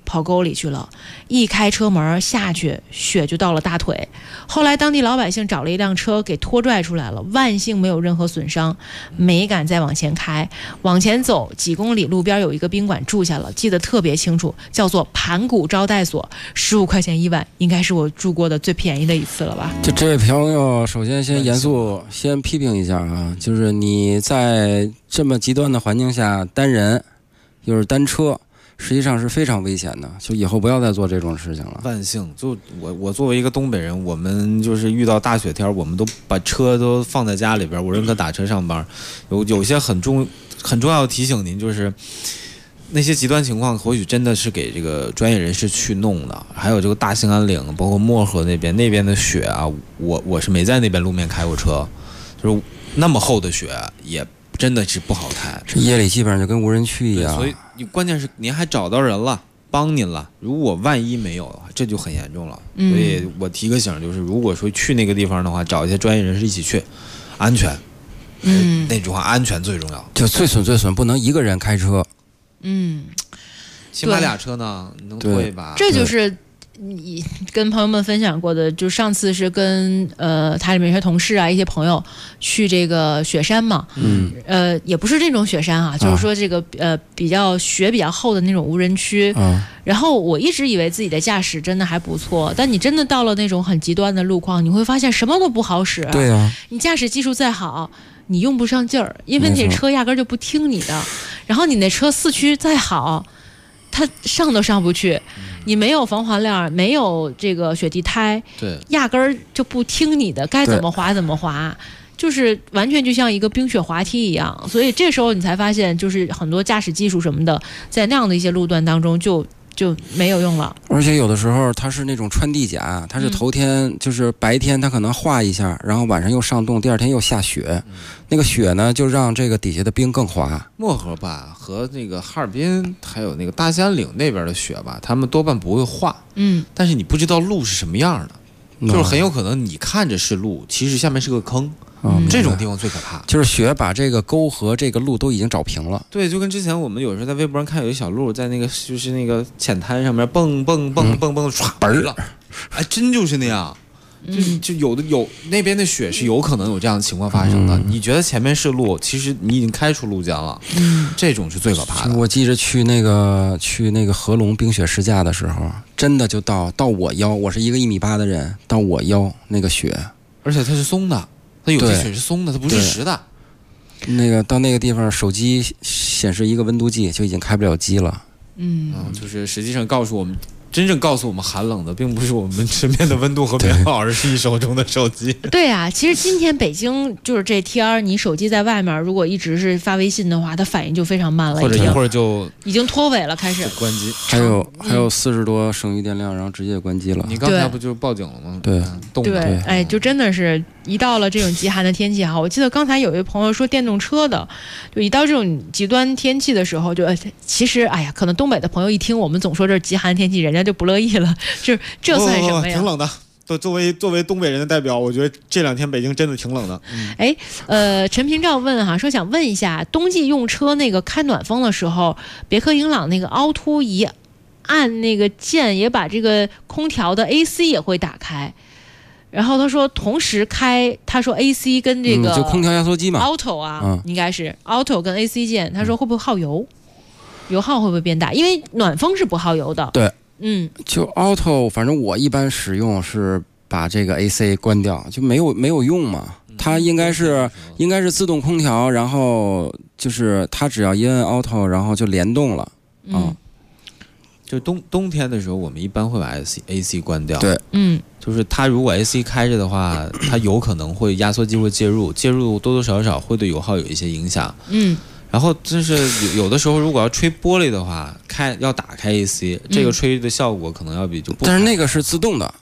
跑沟里去了，一开车门下去，血就到了大腿。后来当地老百姓找了一辆车给拖拽出来了，万幸没有任何损伤，没敢再往前开。往前走几公里，路边有一个宾馆住下了，记得特别清楚，叫做盘古招待所，15块钱一晚，应该是我住过的最便宜的一次了吧。 就这位朋友，首先先严肃先批评一下啊，就是你在这么极端的环境下单人又是单车，实际上是非常危险的，就以后不要再做这种事情了。 万幸，就我作为一个东北人，我们就是遇到大雪天，我们都把车都放在家里边，我认可打车上班。有些很重要的提醒您，就是那些极端情况，或许真的是给这个专业人士去弄的。还有这个大兴安岭，包括漠河那边的雪啊，我是没在那边路面开过车，就是那么厚的雪也真的是不好开， 这夜里基本上就跟无人区一样。 所以你关键是您还找到人了，帮您了。如果万一没有的话，这就很严重了。所以我提个醒，就是如果说去那个地方的话，找一些专业人士一起去，安全。那句话，安全最重要。 就最损不能一个人开车。 起码俩车呢，你能拖一把。 这就是你跟朋友们分享过的，就上次是跟台里面一些同事啊，一些朋友去这个雪山嘛，也不是这种雪山啊，就是说这个比较雪比较厚的那种无人区。然后我一直以为自己的驾驶真的还不错，但你真的到了那种很极端的路况，你会发现什么都不好使。 对啊， 你驾驶技术再好，你用不上劲儿，因为你车压根就不听你的。然后你那车四驱再好，它上都上不去。你没有防滑链，没有这个雪地胎， 对， 压根儿就不听你的，该怎么滑怎么滑，就是完全就像一个冰雪滑梯一样。所以这时候你才发现，就是很多驾驶技术什么的，在那样的一些路段当中就没有用了。 而且有的时候它是那种穿地甲，它是头天就是白天它可能化一下，然后晚上又上冻，第二天又下雪，那个雪呢就让这个底下的冰更滑。 漠河吧和那个哈尔滨还有那个大兴安岭那边的雪吧，他们多半不会化，但是你不知道路是什么样的，就是很有可能你看着是路，其实下面是个坑。这种地方最可怕， 就是雪把这个沟和这个路都已经找平了。 对，就跟之前我们有时候在微博上看有一小路，在那个就是那个浅滩上面蹦唰嘣了，哎，真就是那样。就有那边的雪是有可能有这样的情况发生的。你觉得前面是路，其实你已经开出路肩了。这种是最可怕的。 我记着去那个合龙冰雪试驾的时候，真的就到我腰，我是一个1.8米的人，到我腰那个雪， 而且它是松的。它有些雪是松的，它不是实的。 那个到那个地方，手机显示一个温度计就已经开不了机了。 就是实际上真正告诉我们寒冷的，并不是我们身边的温度和棉袄，而是你手中的手机。 对啊，其实今天北京就是这天儿，你手机在外面，如果一直是发微信的话，它反应就非常慢了， 或者一会儿就已经脱尾了，开始关机。 还有40多剩余电量，然后直接关机了。 你刚才不就报警了吗？ 对， 对，哎，就真的是一到了这种极寒的天气哈，我记得刚才有一位朋友说电动车的，就一到这种极端天气的时候，就其实哎呀，可能东北的朋友一听我们总说这是极寒天气，人家就不乐意了。这算什么呀？ 挺冷的。作为东北人的代表，我觉得这2天北京真的挺冷的。 陈平照问哈，说想问一下，冬季用车那个开暖风的时候，别克英朗那个凹凸一按那个键，也把这个空调的 AC 也会打开。然后他说同时开，他说 AC 跟这个就空调压缩机嘛 ，Auto 啊，应该是 Auto 跟 AC 键，他说会不会耗油？油耗会不会变大？因为暖风是不耗油的。 对。就 Auto， 反正我一般使用是把这个 AC 关掉，就没有用嘛。它应该是自动空调，然后就是它只要一摁 Auto， 然后就联动了。 就冬天的时候，我们一般会把 AC 关掉。 对， 就是它如果 AC 开着的话，它有可能会压缩机会介入多多少少会对油耗有一些影响。然后就是有的时候，如果要吹玻璃的话，要打开 AC，这个吹的效果可能要比就不。 但是那个是自动的，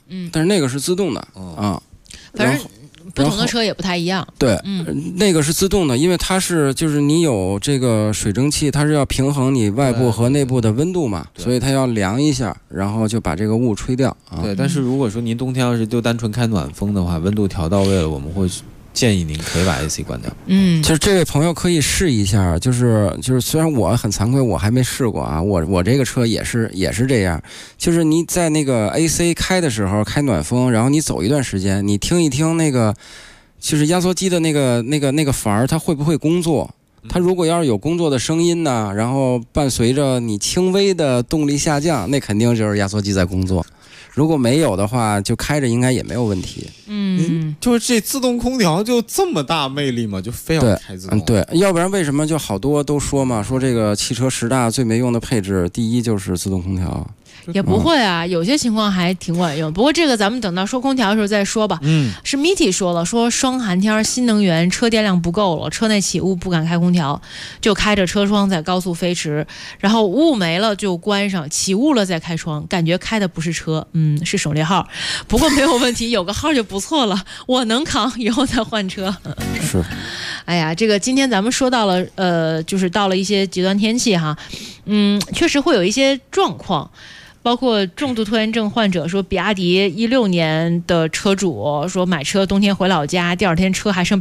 反正不同的车也不太一样。 对，那个是自动的，因为它是就是你有这个水蒸气，它是要平衡你外部和内部的温度嘛，所以它要量一下，然后就把这个雾吹掉。 对，但是如果说您冬天要是就单纯开暖风的话，温度调到位了，我们会建议您可以把 AC 关掉。 就是这位朋友可以试一下，就是虽然我很惭愧，我还没试过啊，我这个车也是这样，就是你在那个 AC 开的时候开暖风，然后你走一段时间，你听一听那个就是压缩机的那个阀儿，它会不会工作？它如果要是有工作的声音呢，然后伴随着你轻微的动力下降，那肯定就是压缩机在工作。如果没有的话，就开着应该也没有问题。 就是这自动空调就这么大魅力吗？就非要开自动？ 对，要不然为什么就好多都说嘛，说这个汽车10大最没用的配置，第一就是自动空调。 也不会啊，有些情况还挺管用。不过这个咱们等到说空调的时候再说吧。是 Miti 说了，说霜寒天新能源车电量不够了，车内起雾不敢开空调，就开着车窗在高速飞驰，然后雾没了就关上，起雾了再开窗，感觉开的不是车，是省略号。不过没有问题，有个号就不错了，我能扛，以后再换车。 是。 哎呀，这个今天咱们说到了，就是到了一些极端天气哈，确实会有一些状况。包括重度拖延症患者说，比亚迪16年的车主说买车冬天回老家，第二天车还剩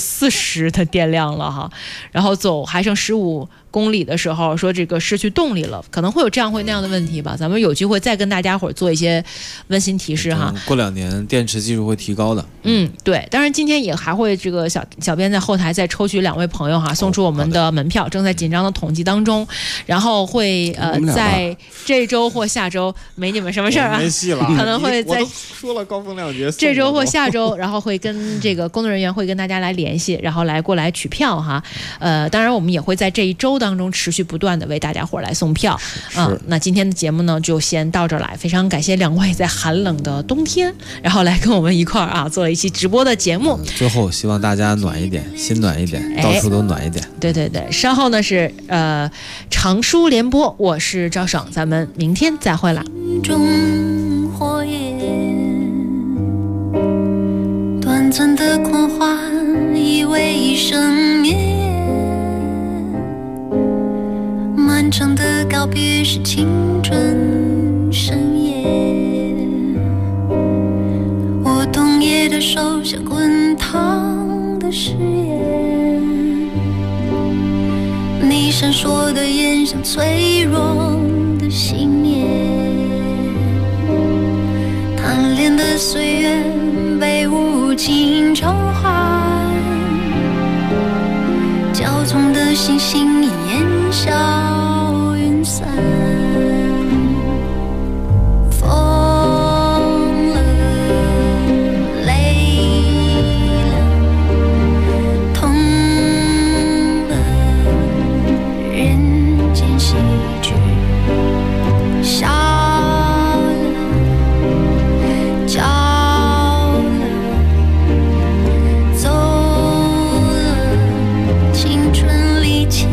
40%的电量了哈，然后走还剩15公里的时候说这个失去动力了，可能会有这样会那样的问题吧。咱们有机会再跟大家伙做一些温馨提示哈。 过2年电池技术会提高的。 对，当然今天也还会这个小编在后台再抽取2位朋友哈，送出我们的门票，正在紧张的统计当中，然后会在这周或下周没你们什么事儿啊， 没戏了， 可能会在我都说了高风亮节这周或下周，然后会跟这个工作人员会跟大家来联系，然后过来取票哈。当然我们也会在这一周当中持续不断的为大家伙来送票。那今天的节目呢就先到这儿来，非常感谢2位在寒冷的冬天，然后来跟我们一块儿做了一期直播的节目。 最后希望大家暖一点，心暖一点，到处都暖一点。 对，稍后呢是长书联播，我是赵爽，咱们明天再会了。 中火焰，短暂的狂欢以为一生灭，漫长的告别是青春深夜，我冬夜的手像滚烫的誓言，你闪烁的眼像脆弱的信念，贪恋的岁月被无尽召唤，骄纵的星星烟消云散，疯了，累了，痛了，人间喜剧，笑了，叫了，走了，青春离奇。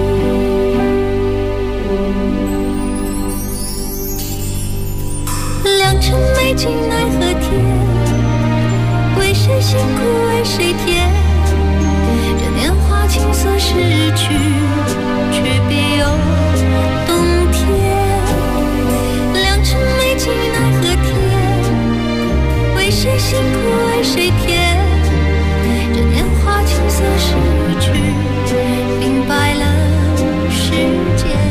良辰美景奈何天，为谁辛苦为谁甜，这年华青涩逝去，却别有冬天。良辰美景奈何天，为谁辛苦为谁甜，这年华青涩逝去，明白了世间。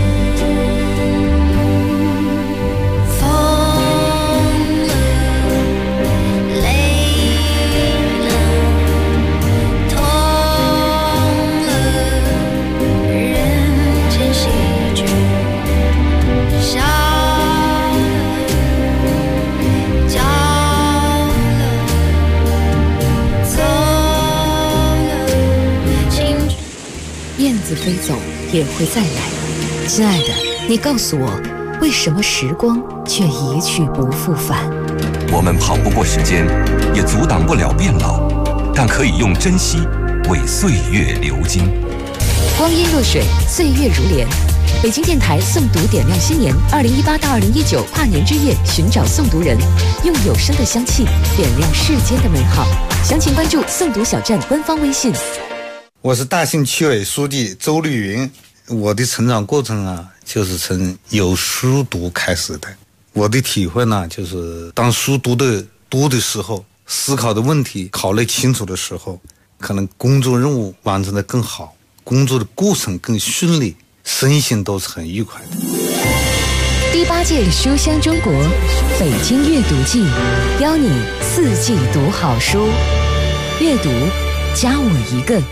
燕子飞走也会再来，亲爱的，你告诉我，为什么时光却一去不复返？ 我们跑不过时间，也阻挡不了变老，但可以用珍惜为岁月流金。 光阴若水，岁月如年。北京电台诵读点亮新年，2018到2019跨年之夜，寻找诵读人，用有声的香气点亮世间的美好。详情关注诵读小站官方微信。 我是大兴区委书记周绿云，我的成长过程啊，就是从有书读开始的。我的体会呢，就是当书读的多的时候，思考的问题考虑清楚的时候， 可能工作任务完成的更好，工作的过程更顺利，身心都是很愉快的。 第8届书香中国北京阅读季，邀你4季读好书，阅读加我一个。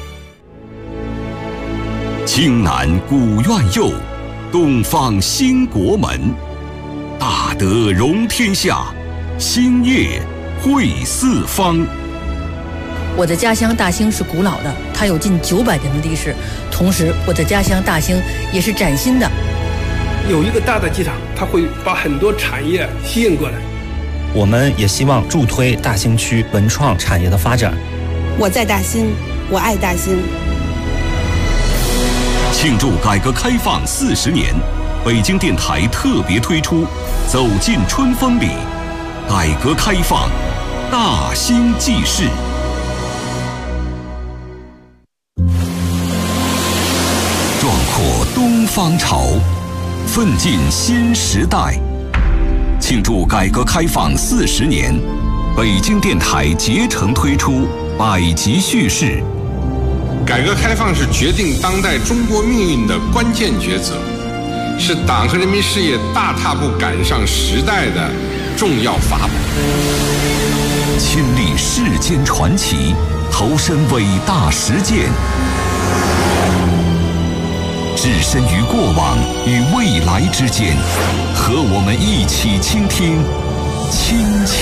青南古院右，东方兴国门，大德容天下，兴业惠四方。 我的家乡大兴是古老的，它有近900年的历史，同时我的家乡大兴也是崭新的。 有一个大的机场，它会把很多产业吸引过来。 我们也希望助推大兴区文创产业的发展。 我在大兴，我爱大兴。 庆祝改革开放40年，北京电台特别推出《走进春风里》，改革开放大兴纪事。壮阔东方潮，奋进新时代。庆祝改革开放40年，北京电台竭诚推出100集叙事。 改革开放是决定当代中国命运的关键抉择，是党和人民事业大踏步赶上时代的重要法宝。 亲历世间传奇，投身伟大实践，置身于过往与未来之间，和我们一起倾听亲情。